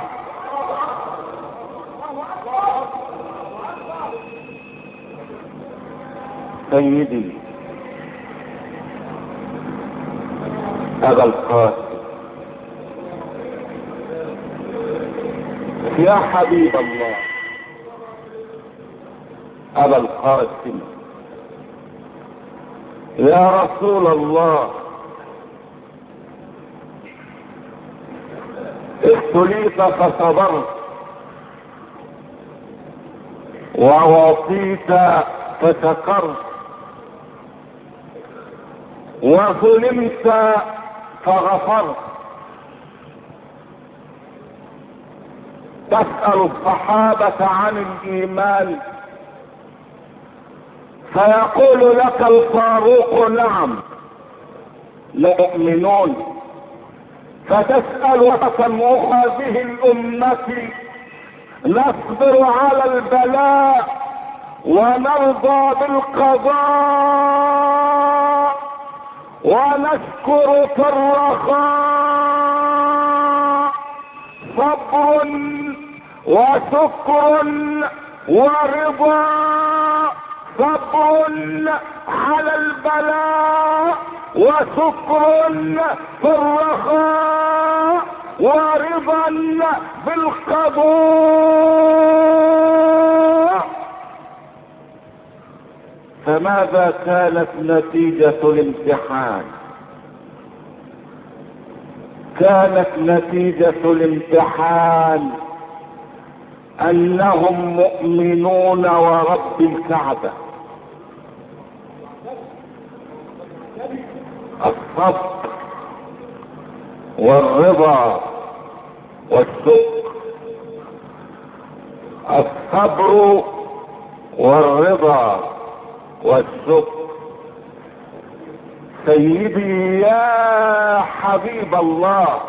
سيدي أبا القاسم يا حبيب الله أبا القاسم يا رسول الله، ابتليت فصبرت ووصيت فشكرت وظلمت فغفرت. تسأل الصحابة عن الإيمان فيقول لك الفاروق نعم مؤمنون، فتسأل وكم هذه الأمة نصبر على البلاء ونرضى بالقضاء ونشكر في الرخاء. صبر وشكر ورضا، صبر على البلاء وشكر في الرخاء ورضا بالقضاء. فماذا كانت نتيجة الامتحان؟ كانت نتيجة الامتحان انهم مؤمنون ورب الكعبة. الصبر والرضا والشكر، الصبر والرضا والشكر. سيدي يا حبيب الله،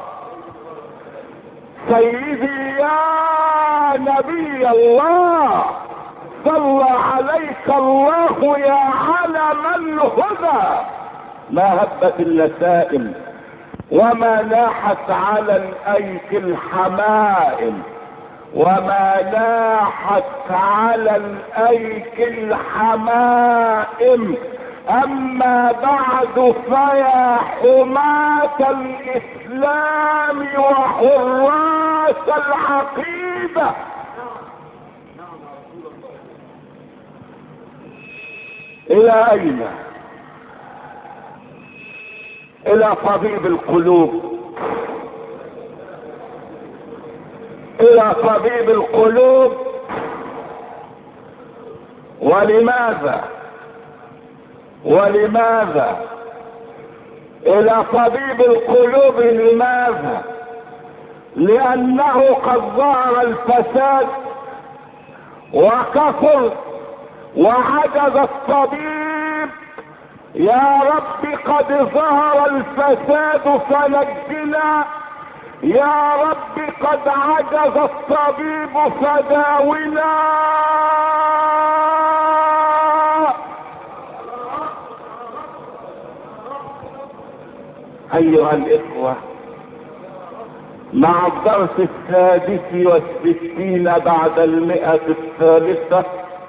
سيدي يا نبي الله، صلى عليك الله يا علم الهدى. ما هبت اللسائم وما لاحت على الايك الحمائم، وما لاحت على الايك الحمائم. اما بعد فيا حماة الاسلام وحراس العقيدة، الى اين؟ الى طبيب القلوب، الى طبيب القلوب. ولماذا ولماذا الى طبيب القلوب؟ لماذا؟ لانه قد ظهر الفساد وكثر وعجز الطبيب. يا رب قد ظهر الفساد فنجنا، يا رب قد عجز الطبيب فداونا. ايها الاخوة، مع الدرس السادس والستين بعد المئة الثالثة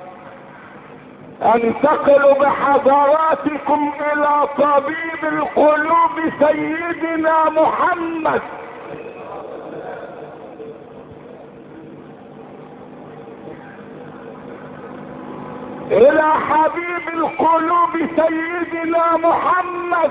انتقل بحضراتكم الى طبيب القلوب سيدنا محمد، الى حبيب القلوب سيدنا محمد.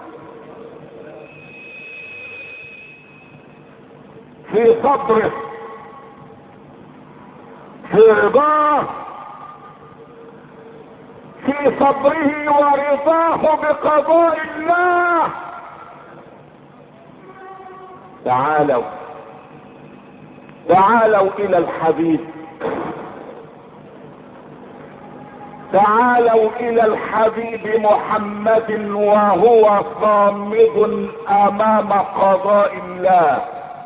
في صبره، في رضاه، في صبره ورضاه بقضاء الله. تعالوا تعالوا الى الحبيب، تعالوا الى الحبيب محمد وهو صامد امام قضاء الله.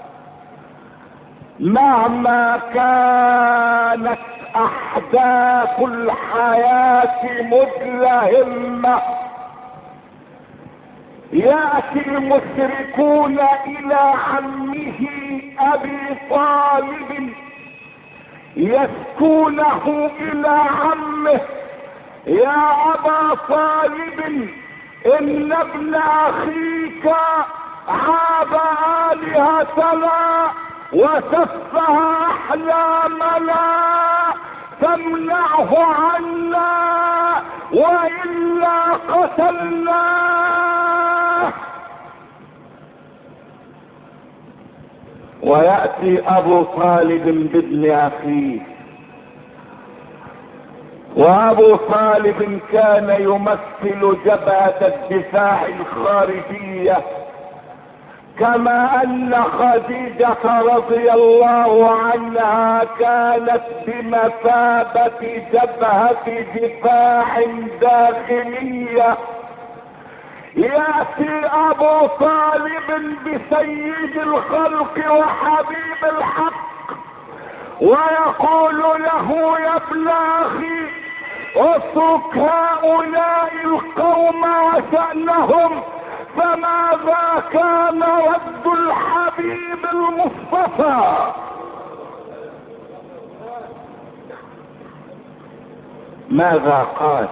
مهما كانت احداث الحياة مدلهمة، يأتي المشركون الى عمه ابي طالب يسكونه الى عمه: يا ابا طالب، ان ابن اخيك عاب الهتنا وسفه احلامنا، فامنعه عنا والا قتلناه. ويأتي ابو طالب بابن اخيه، وابو طالب كان يمثل جبهة الدفاع الخارجية، كما ان خديجة رضي الله عنها كانت بمثابة جبهة دفاع داخلية. يأتي ابو طالب بسيد الخلق وحبيب الحق ويقول له: يا ابن اخي، اترك هؤلاء القوم وشأنهم، فماذا كان رد الحبيب المصطفى؟ ماذا قال؟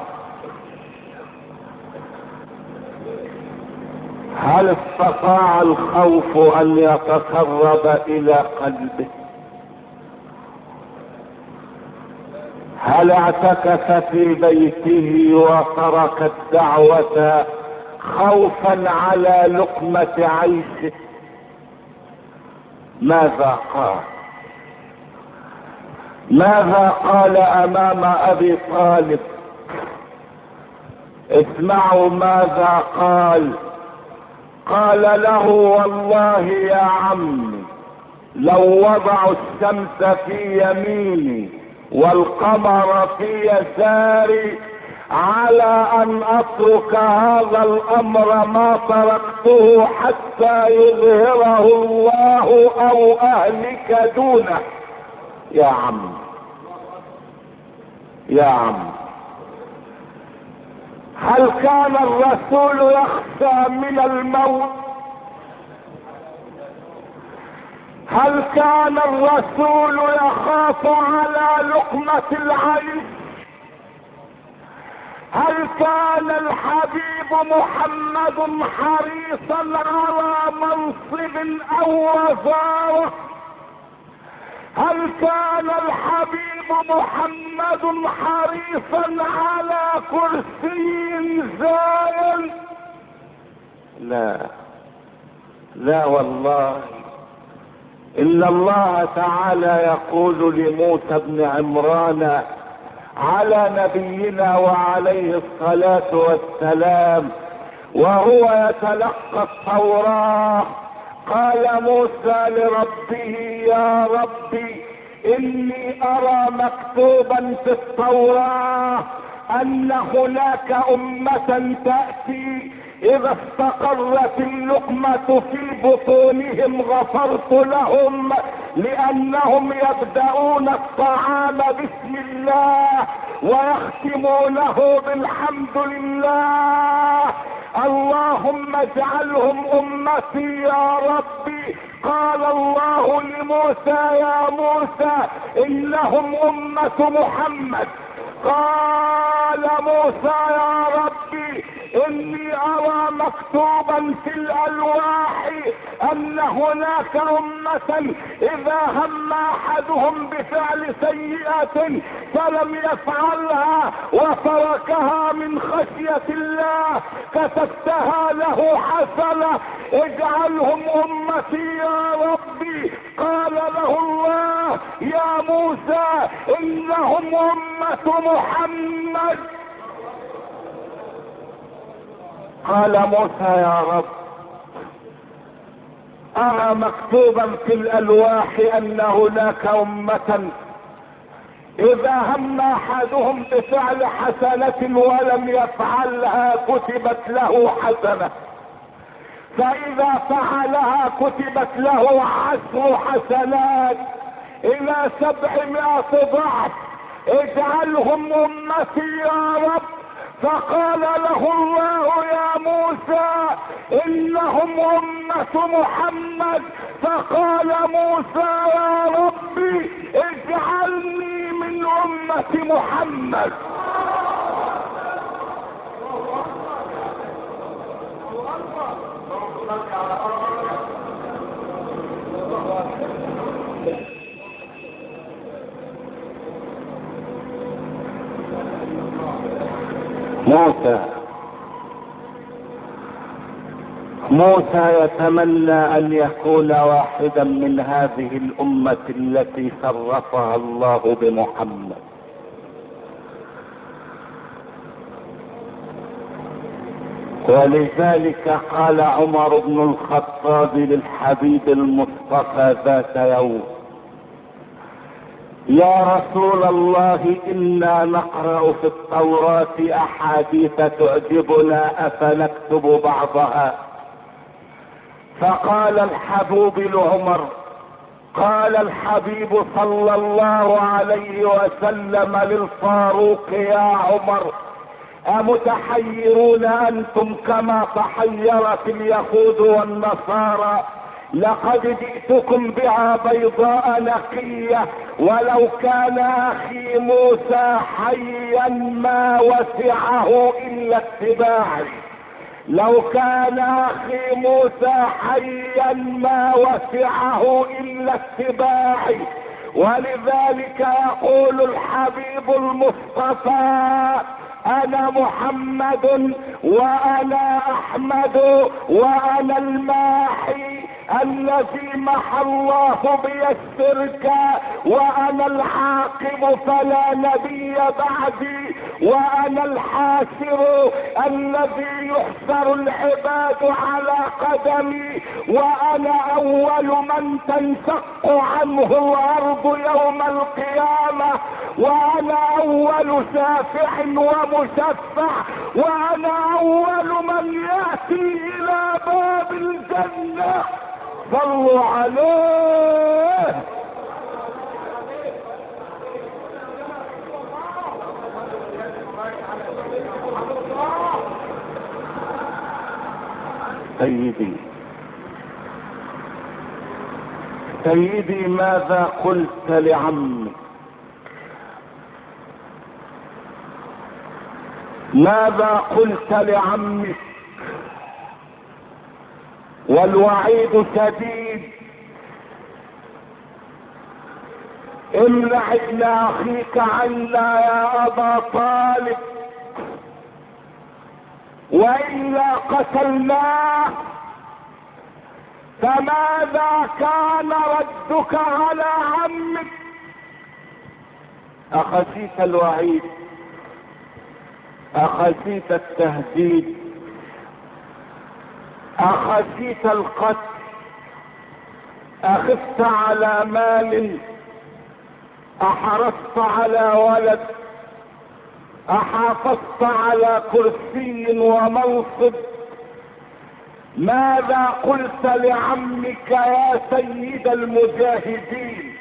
هل استطاع الخوف ان يتسرب الى قلبه؟ هل اعتكف في بيته وترك الدعوة خوفا على لقمة عيشه؟ ماذا قال؟ ماذا قال امام ابي طالب؟ اسمعوا ماذا قال. قال له: والله يا عمي، لو وضعوا الشمس في يميني والقمر في يساري على ان اترك هذا الامر ما تركته حتى يظهره الله او اهلك دونه. يا عم يا عم، هل كان الرسول يخشى من الموت؟ هل كان الرسول يخاف على لقمة العيش؟ هل كان الحبيب محمد حريصا على منصب او وزارة؟ هل كان الحبيب محمد حريصا على كرسي زائل؟ لا لا والله. إن الله تعالى يقول لموسى بن عمران على نبينا وعليه الصلاة والسلام وهو يتلقى التوراة: قال موسى لربه: يا ربي، إني أرى مكتوبا في التوراة أن هناك أمة تأتي إذا استقرت اللقمة في بطونهم غفرت لهم، لأنهم يبدأون الطعام بسم الله ويختمونه بالحمد لله. اللهم اجعلهم أمتي يا ربي. قال الله لموسى: يا موسى، إنهم أمة محمد. قال موسى: يا ربي، إني أرى مكتوبا في الألواح أن هناك أمة إذا هم أحدهم بفعل سيئة فلم يفعلها وتركها من خشية الله كتبتها له حسنة، اجعلهم أمتي يا ربي. قال له الله: يا موسى، إنهم أمة محمد. قال موسى يا رب أرى مكتوبا في الألواح أن هناك أمة إذا هم أحدهم بفعل حسنة ولم يفعلها كتبت له حسنة، فإذا فعلها كتبت له عشر حسنات إلى سبعمائة ضعف، اجعلهم أمتي يا رب. فقال له الله يا موسى إنهم أمة محمد. فقال موسى يا ربي اجعلني من أمة محمد. موسى موسى يتمنى ان يكون واحدا من هذه الامة التي شرفها الله بمحمد. ولذلك قال عمر بن الخطاب للحبيب المصطفى ذات يوم يا رسول الله إنا نقرأ في التوراة أحاديث تعجبنا أفنكتب بعضها؟ فقال الحبيب لعمر قال الحبيب صلى الله عليه وسلم للفاروق يا عمر أمتحيرون أنتم كما تحيرت اليهود والنصارى؟ لقد جئتكم بها بيضاء نقية ولو كان اخي موسى حيا ما وسعه الا اتباعي. لو كان اخي موسى حيا ما وسعه الا اتباعي. ولذلك يقول الحبيب المصطفى انا محمد وانا احمد وانا الماحي الذي محى الله بي الشرك وانا العاقب فلا نبي بعدي وانا الحاشر الذي يحشر العباد على قدمي وانا اول من تنشق عنه الارض يوم القيامة وانا اول شافع ومشفع وانا اول من ياتي الى باب الجنة. صلوا عليه. سيدي سيدي ماذا قلت لعمك؟ ماذا قلت لعمك؟ والوعيد شديد. امنع ابن اخيك عنا يا ابا طالب والا قتلناه. فماذا كان ردك على عمك؟ اخشيت الوعيد، اخشيت التهديد، اخشيت القتل، اخفت على مال، احرصت على ولد، احافظت على كرسي ومنصب. ماذا قلت لعمك يا سيد المجاهدين،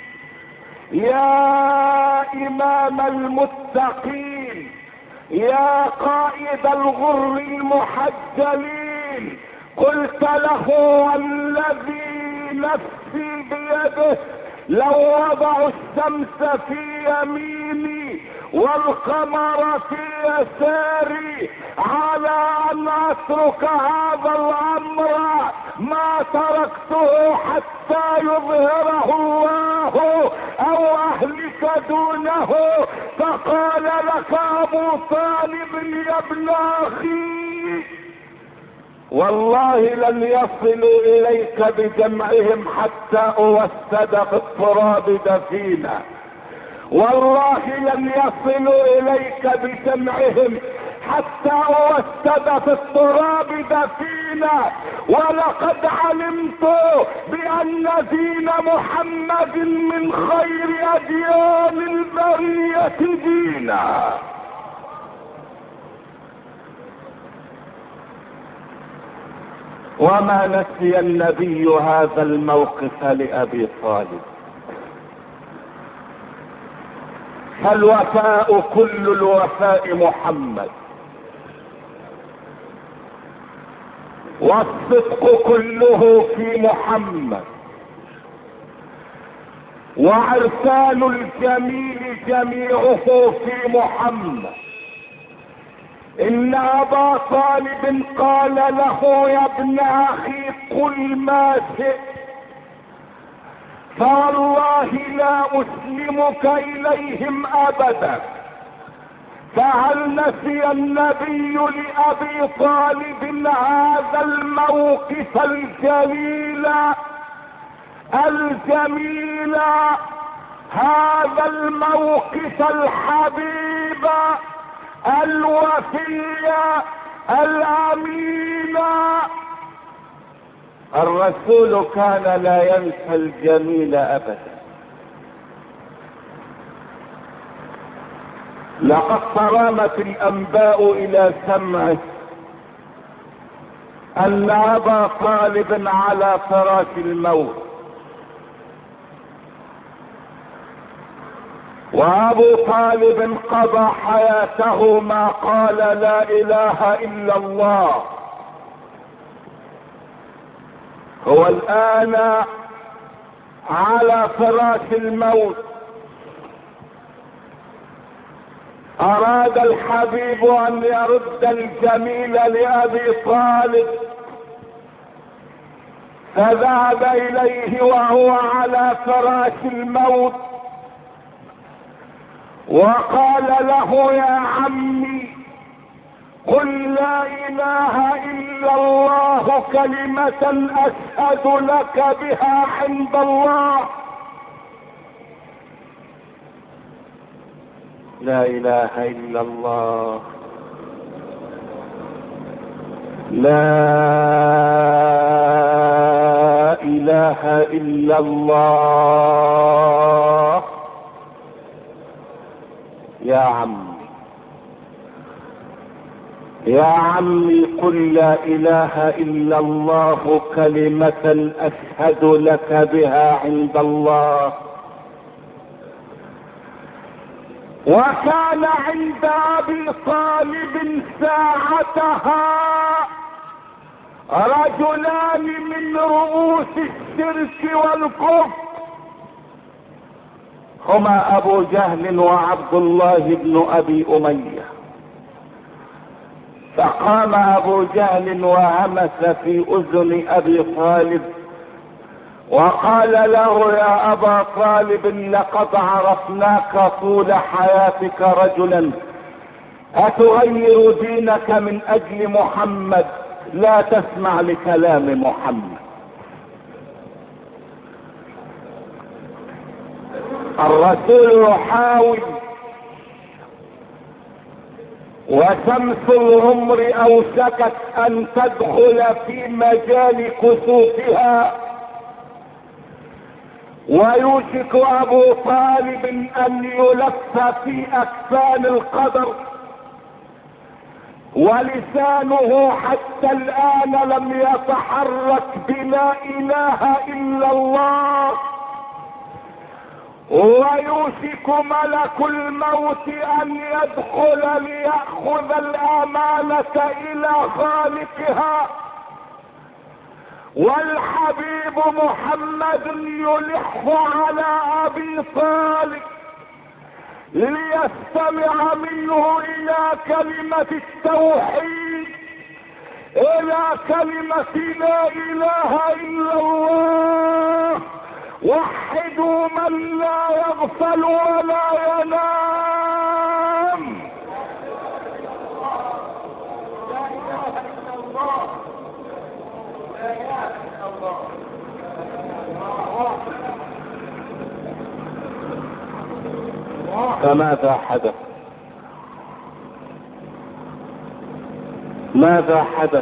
يا امام المتقين، يا قائد الغر المحجلين؟ قلت له والذي نفسي بيده لو وضعوا الشمس في يميني والقمر في يساري على ان اترك هذا الامر ما تركته حتى يظهره الله او اهلك دونه. فقال لك ابو طالب يا ابن اخي والله لن يصلوا اليك بجمعهم حتى اوسد في التراب دفينا. والله لن يصلوا اليك بجمعهم حتى اوسد في التراب دفينا، ولقد علمت بان دين محمد من خير اديان البرية دينا. وما نسي النبي هذا الموقف لأبي طالب. فالوفاء كل الوفاء محمد، والصدق كله في محمد، وعرفان الجميل جميعه في محمد. ان ابا طالب قال له يا ابن اخي قل ما شئت، فوالله لا اسلمك اليهم ابدا. فهل نسي النبي لابي طالب هذا الموقف الجليل الجميل، هذا الموقف الحبيب الوفي الامين؟ الرسول كان لا ينسى الجميل ابدا. لقد صرمت الانباء الى سمعه ان ابا طالب على فراش الموت، وابو طالب قضى حياته ما قال لا اله الا الله. هو الان على فراش الموت. اراد الحبيب ان يرد الجميل لابي طالب، فذهب اليه وهو على فراش الموت وقال له يا عمي قل لا اله الا الله كلمة اشهد لك بها عند الله. لا اله الا الله، لا اله الا الله. يا عمي يا عمي قل لا اله الا الله كلمة اشهد لك بها عند الله. وكان عند ابي طالب ساعتها رجلان من رؤوس الشرك والكفر، هما ابو جهل وعبد الله بن ابي امية. فقام ابو جهل وهمس في اذن ابي طالب وقال له يا ابا طالب لقد عرفناك طول حياتك رجلا اتغير دينك من اجل محمد، لا تسمع لكلام محمد. الرسول يحاول وشمس العمر اوشكت ان تدخل في مجال كسوفها، ويوشك ابو طالب ان يلف في اكفان القدر، ولسانه حتى الان لم يتحرك بلا اله الا الله. ويوشك ملك الموت ان يدخل ليأخذ الامانة الى خالقها، والحبيب محمد يلح على ابي طالب ليستمع منه الى كلمة التوحيد، الى كلمة لا اله الا الله. وحدوا من لا يغفل ولا ينام. لا اله الا الله، لا اله الا الله. فماذا حدث؟ ماذا حدث؟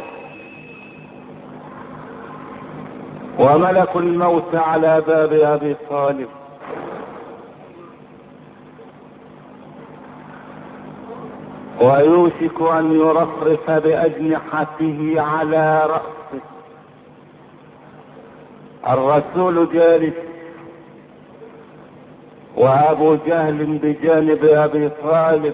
وملك الموت على باب ابي طالب، ويوشك ان يرفرف باجنحته على رأسه. الرسول جالس وابو جهل بجانب ابي طالب،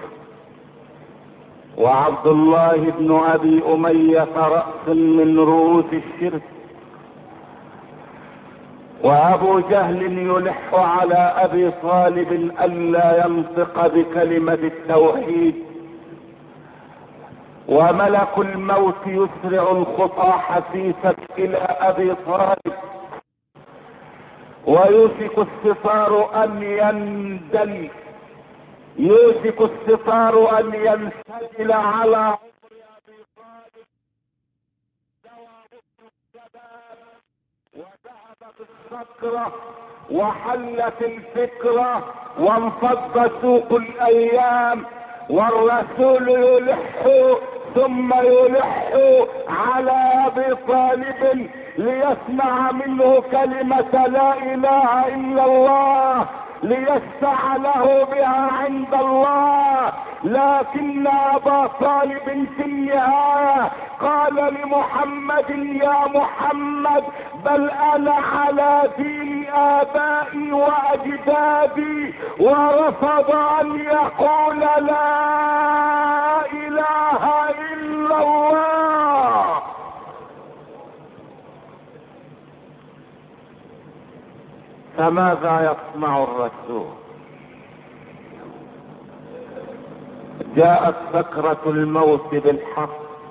وعبد الله بن ابي امية رأس من رؤوس الشرك، وابو جهل يلح على ابي طالب الا ينطق بكلمة التوحيد، وملك الموت يسرع الخطى حثيثا الى ابي طالب، ويوشك الستار ان يندل يوشك الستار ان ينسجل على عمر ابي طالب. وذهبت السكرة وحلت الفكرة وانفض سوق الايام، والرسول يلح ثم يلح على ابي طالب ليسمع منه كلمة لا اله الا الله، ليشفع له بها عند الله. لكن ابا طالب في النهاية قال لمحمد: يا محمد، بل انا على دين ابائي واجدادي، ورفض ان يقول لا اله الا الله. فماذا يصنع الرسول؟ جاءت سكرة الموت بالحق،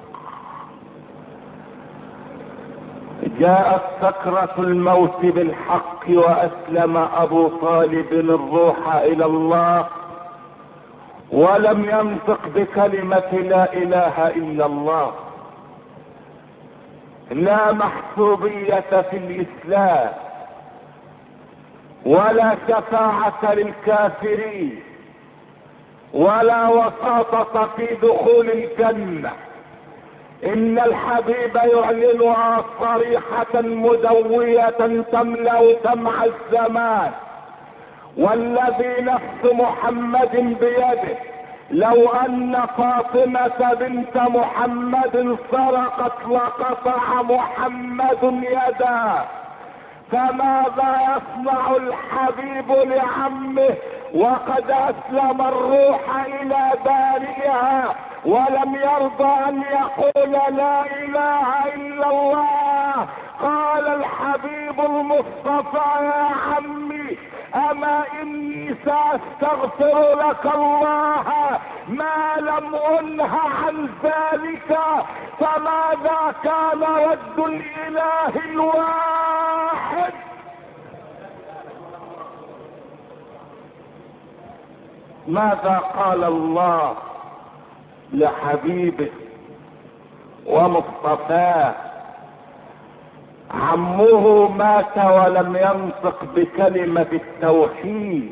جاءت سكرة الموت بالحق واسلم ابو طالب الروح الى الله، ولم ينطق بكلمة لا اله الا الله. لا محسوبية في الاسلام، ولا شفاعة للكافرين، ولا وساطة في دخول الجنة. ان الحبيب يعلنها صريحة مدوية تملأ سمع الزمان. والذي نفس محمد بيده، لو ان فاطمة بنت محمد سرقت لقطع محمد يدها. فماذا يصنع الحبيب لعمه وقد اسلم الروح الى بارئها، ولم يرضى ان يقول لا اله الا الله؟ قال الحبيب المصطفى: يا عمي، اما اني ساستغفر لك الله ما لم انه عن ذلك. فماذا كان رد الاله الواحد؟ ماذا قال الله لحبيبه ومصطفاه؟ عمه مات ولم ينطق بكلمة التوحيد،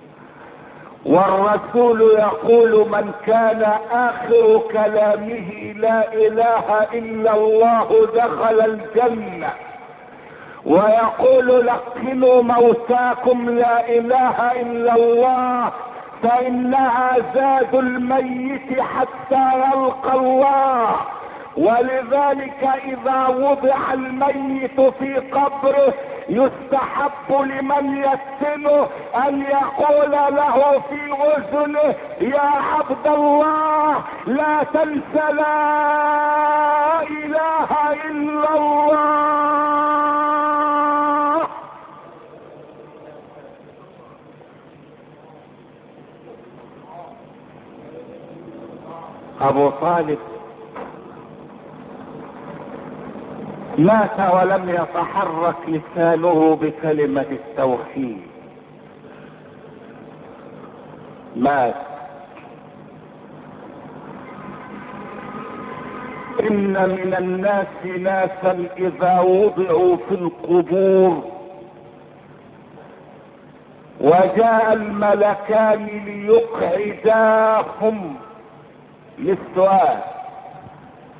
والرسول يقول: من كان اخر كلامه لا اله الا الله دخل الجنة. ويقول: لقنوا موتاكم لا اله الا الله، فانها زاد الميت حتى يلقى الله. ولذلك اذا وضع الميت في قبره يستحب لمن يدفنه ان يقول له في اذنه: يا عبد الله، لا تنس لا اله الا الله. ابو طالب مات ولم يتحرك لسانه بكلمة التوحيد. مات. ان من الناس ناسا اذا وضعوا في القبور وجاء الملكان ليقعداهم للسؤال: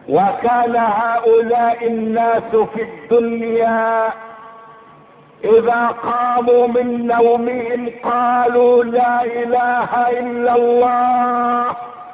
وكان هؤلاء الناس في الدنيا اذا قاموا من نومهم قالوا لا اله الا الله،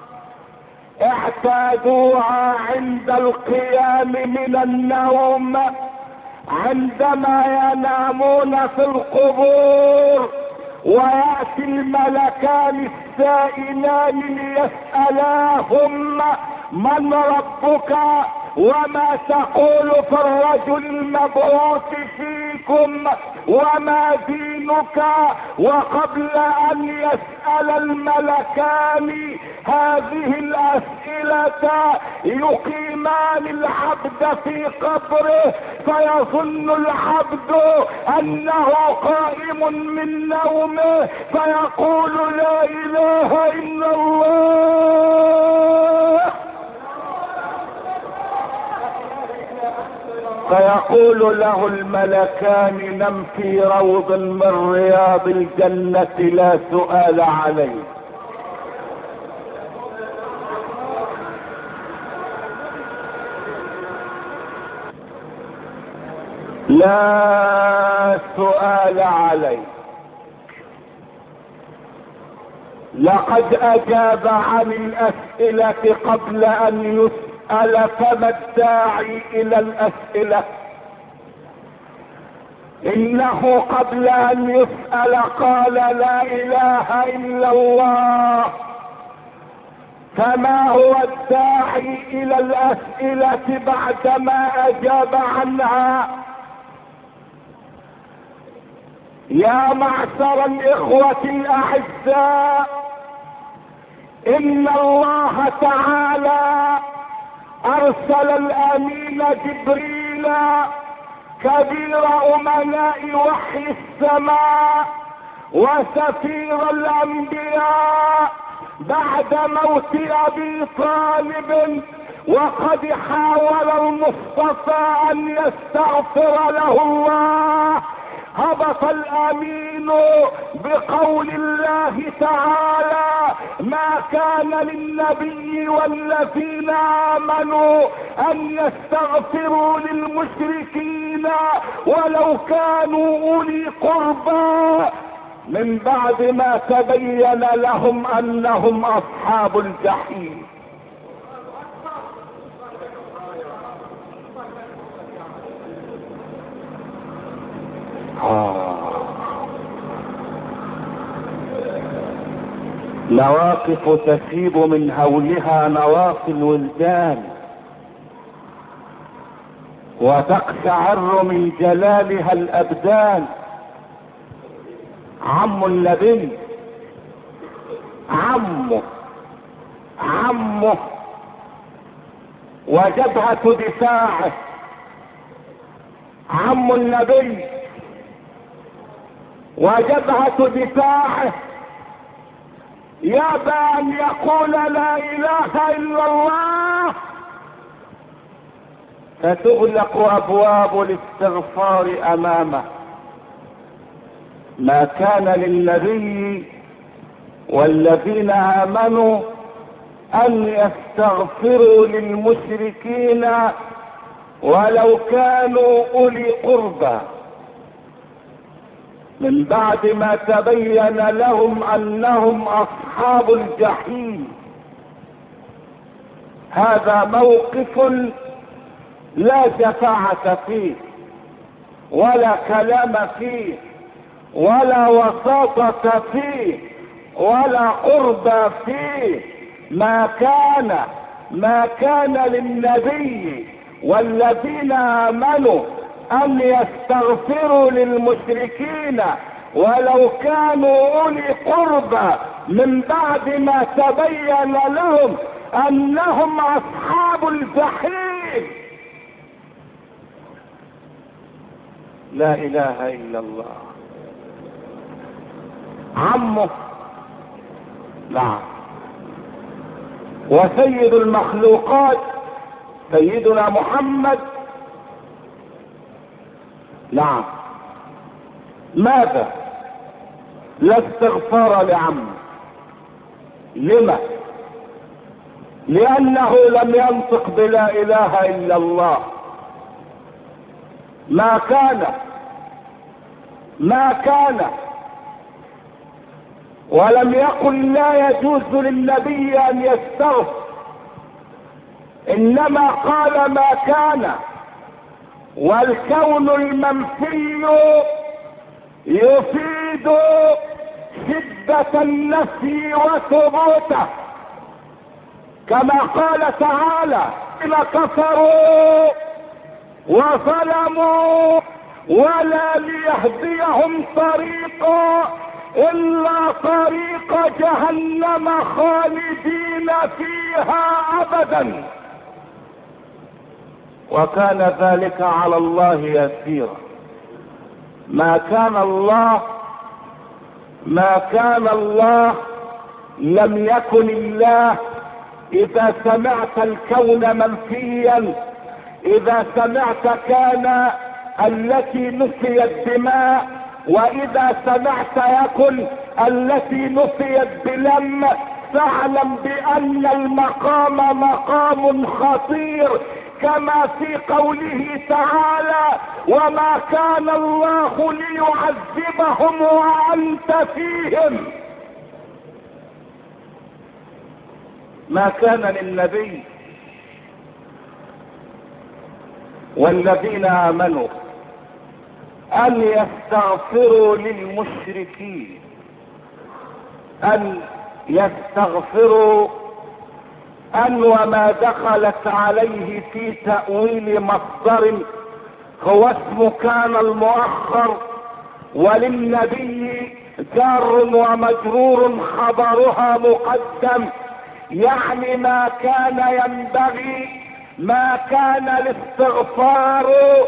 اعتادوها عند القيام من النوم، عندما ينامون في القبور ويأتي الملكان السائلان ليسألاهم من ربك وما تقول في الرجل المبعوث فيكم وما دينك، وقبل ان يسأل الملكان هذه الاسئلة يقيمان العبد في قبره، فيظن العبد انه قائم من نومه فيقول لا اله الا الله، فيقول له الملكان نم في روض من رياض الجنة لا سؤال عليه. لا سؤال عليه. لقد اجاب عن الاسئلة قبل ان يسأل، فما الداعي الى الاسئلة؟ انه قبل ان يسأل قال لا اله الا الله، فما هو الداعي الى الاسئلة بعدما اجاب عنها؟ يا معشر الاخوة الاعزاء، ان الله تعالى ارسل الامين جبريل كبير امناء وحي السماء وسفير الانبياء بعد موت ابي طالب، وقد حاول المصطفى ان يستغفر له الله. هبط الامين بقول الله تعالى ما كان للنبي والذين امنوا ان يستغفروا للمشركين ولو كانوا اولي قربى من بعد ما تبين لهم انهم اصحاب الجحيم. آه. مواقف تسيب من هولها نواصي الولدان وتقشعر من جلالها الابدان. عم النبي، عمه عمه وجبهة دفاعه، عم النبي وجبهة دفاعه يابى ان يقول لا اله الا الله، فتغلق ابواب الاستغفار امامه. ما كان للنبي والذين امنوا ان يستغفروا للمشركين ولو كانوا اولي قربى من بعد ما تبين لهم انهم اصحاب الجحيم. هذا موقف لا شفاعة فيه ولا كلام فيه ولا وساطة فيه ولا قرب فيه. ما كان ما كان للنبي والذين آمنوا ان يستغفروا للمشركين ولو كانوا اولي قربى من بعد ما تبين لهم انهم اصحاب الجحيم. لا اله الا الله. عمه نعم، وسيد المخلوقات سيدنا محمد نعم، ماذا؟ لا استغفار لعمه. لما؟ لانه لم ينطق بلا اله الا الله. ما كان ما كان ولم يقل لا يجوز للنبي ان يستغفر، انما قال ما كان. والكون المنفي يفيد شدة النفي وثبوته، كما قال تعالى إن كفروا وظلموا ولا ليهديهم طريقا إلا طريق جهنم خالدين فيها أبدا، وكان ذلك على الله يسيرا. ما كان الله ما كان الله لم يكن الله. إذا سمعت الكون منفيا، إذا سمعت كان التي نفيت بما، وإذا سمعت يكن التي نفيت بلم، فاعلم بأن المقام مقام خطير، كما في قوله تعالى وما كان الله ليعذبهم وأنت فيهم. ما كان للنبي والذين آمنوا أن يستغفروا للمشركين، أن يستغفروا أن وما دخلت عليه في تأويل مصدر هو اسم كان المؤخر، وللنبي جار ومجرور خبرها مقدم، يعني ما كان ينبغي ما كان الاستغفار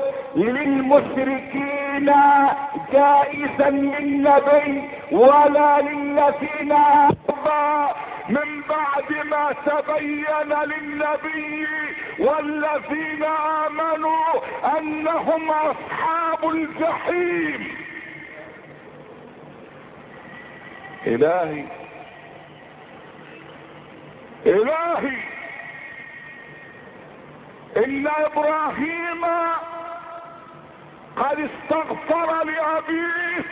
للمشركين جائزا للنبي ولا للذين آمنوا من بعد ما تبين للنبي والذين آمنوا أنهم أصحاب الجحيم. إلهي إلهي إن إبراهيم قد استغفر لأبيه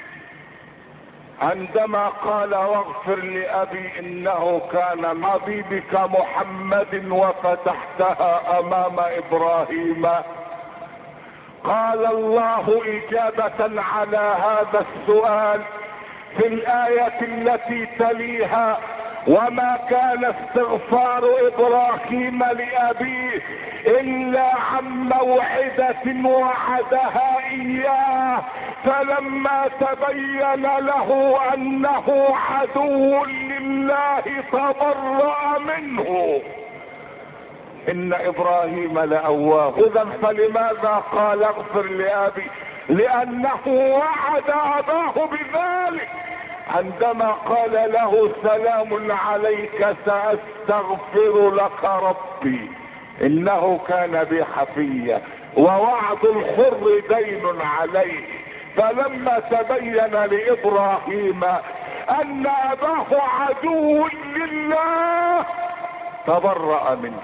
عندما قال واغفر لأبي إنه كان ماضي بك محمد وفتحتها أمام إبراهيم. قال الله إجابة على هذا السؤال في الآية التي تليها وما كان استغفار إبراهيم لأبيه إلا عن موعدة وعدها إياه فلما تبين له أنه عدو لله تبرأ منه. إن إبراهيم لأواه. إذا فلماذا قال اغفر لأبي؟ لأنه وعد أباه بذلك عندما قال له سلام عليك سأستغفر لك ربي إنه كان بي حفيا، ووعد الحر دين عليه. فلما تبين لإبراهيم أن أباه عدو لله تبرأ منه.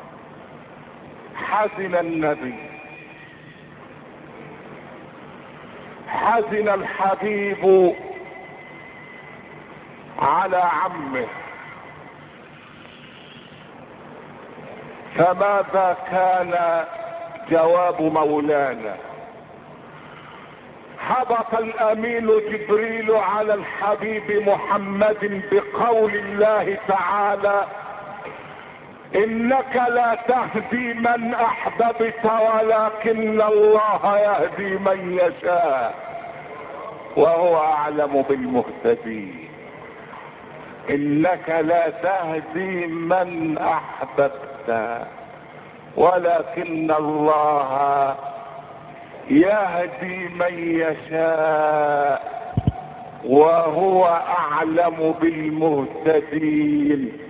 حزن النبي، حزن الحبيب على عمه، فماذا كان جواب مولانا؟ هبط الامين جبريل على الحبيب محمد بقول الله تعالى انك لا تهدي من احببت ولكن الله يهدي من يشاء وهو اعلم بالمهتدين. انك لا تهدي من احببت ولكن الله يهدي من يشاء وهو اعلم بالمهتدين.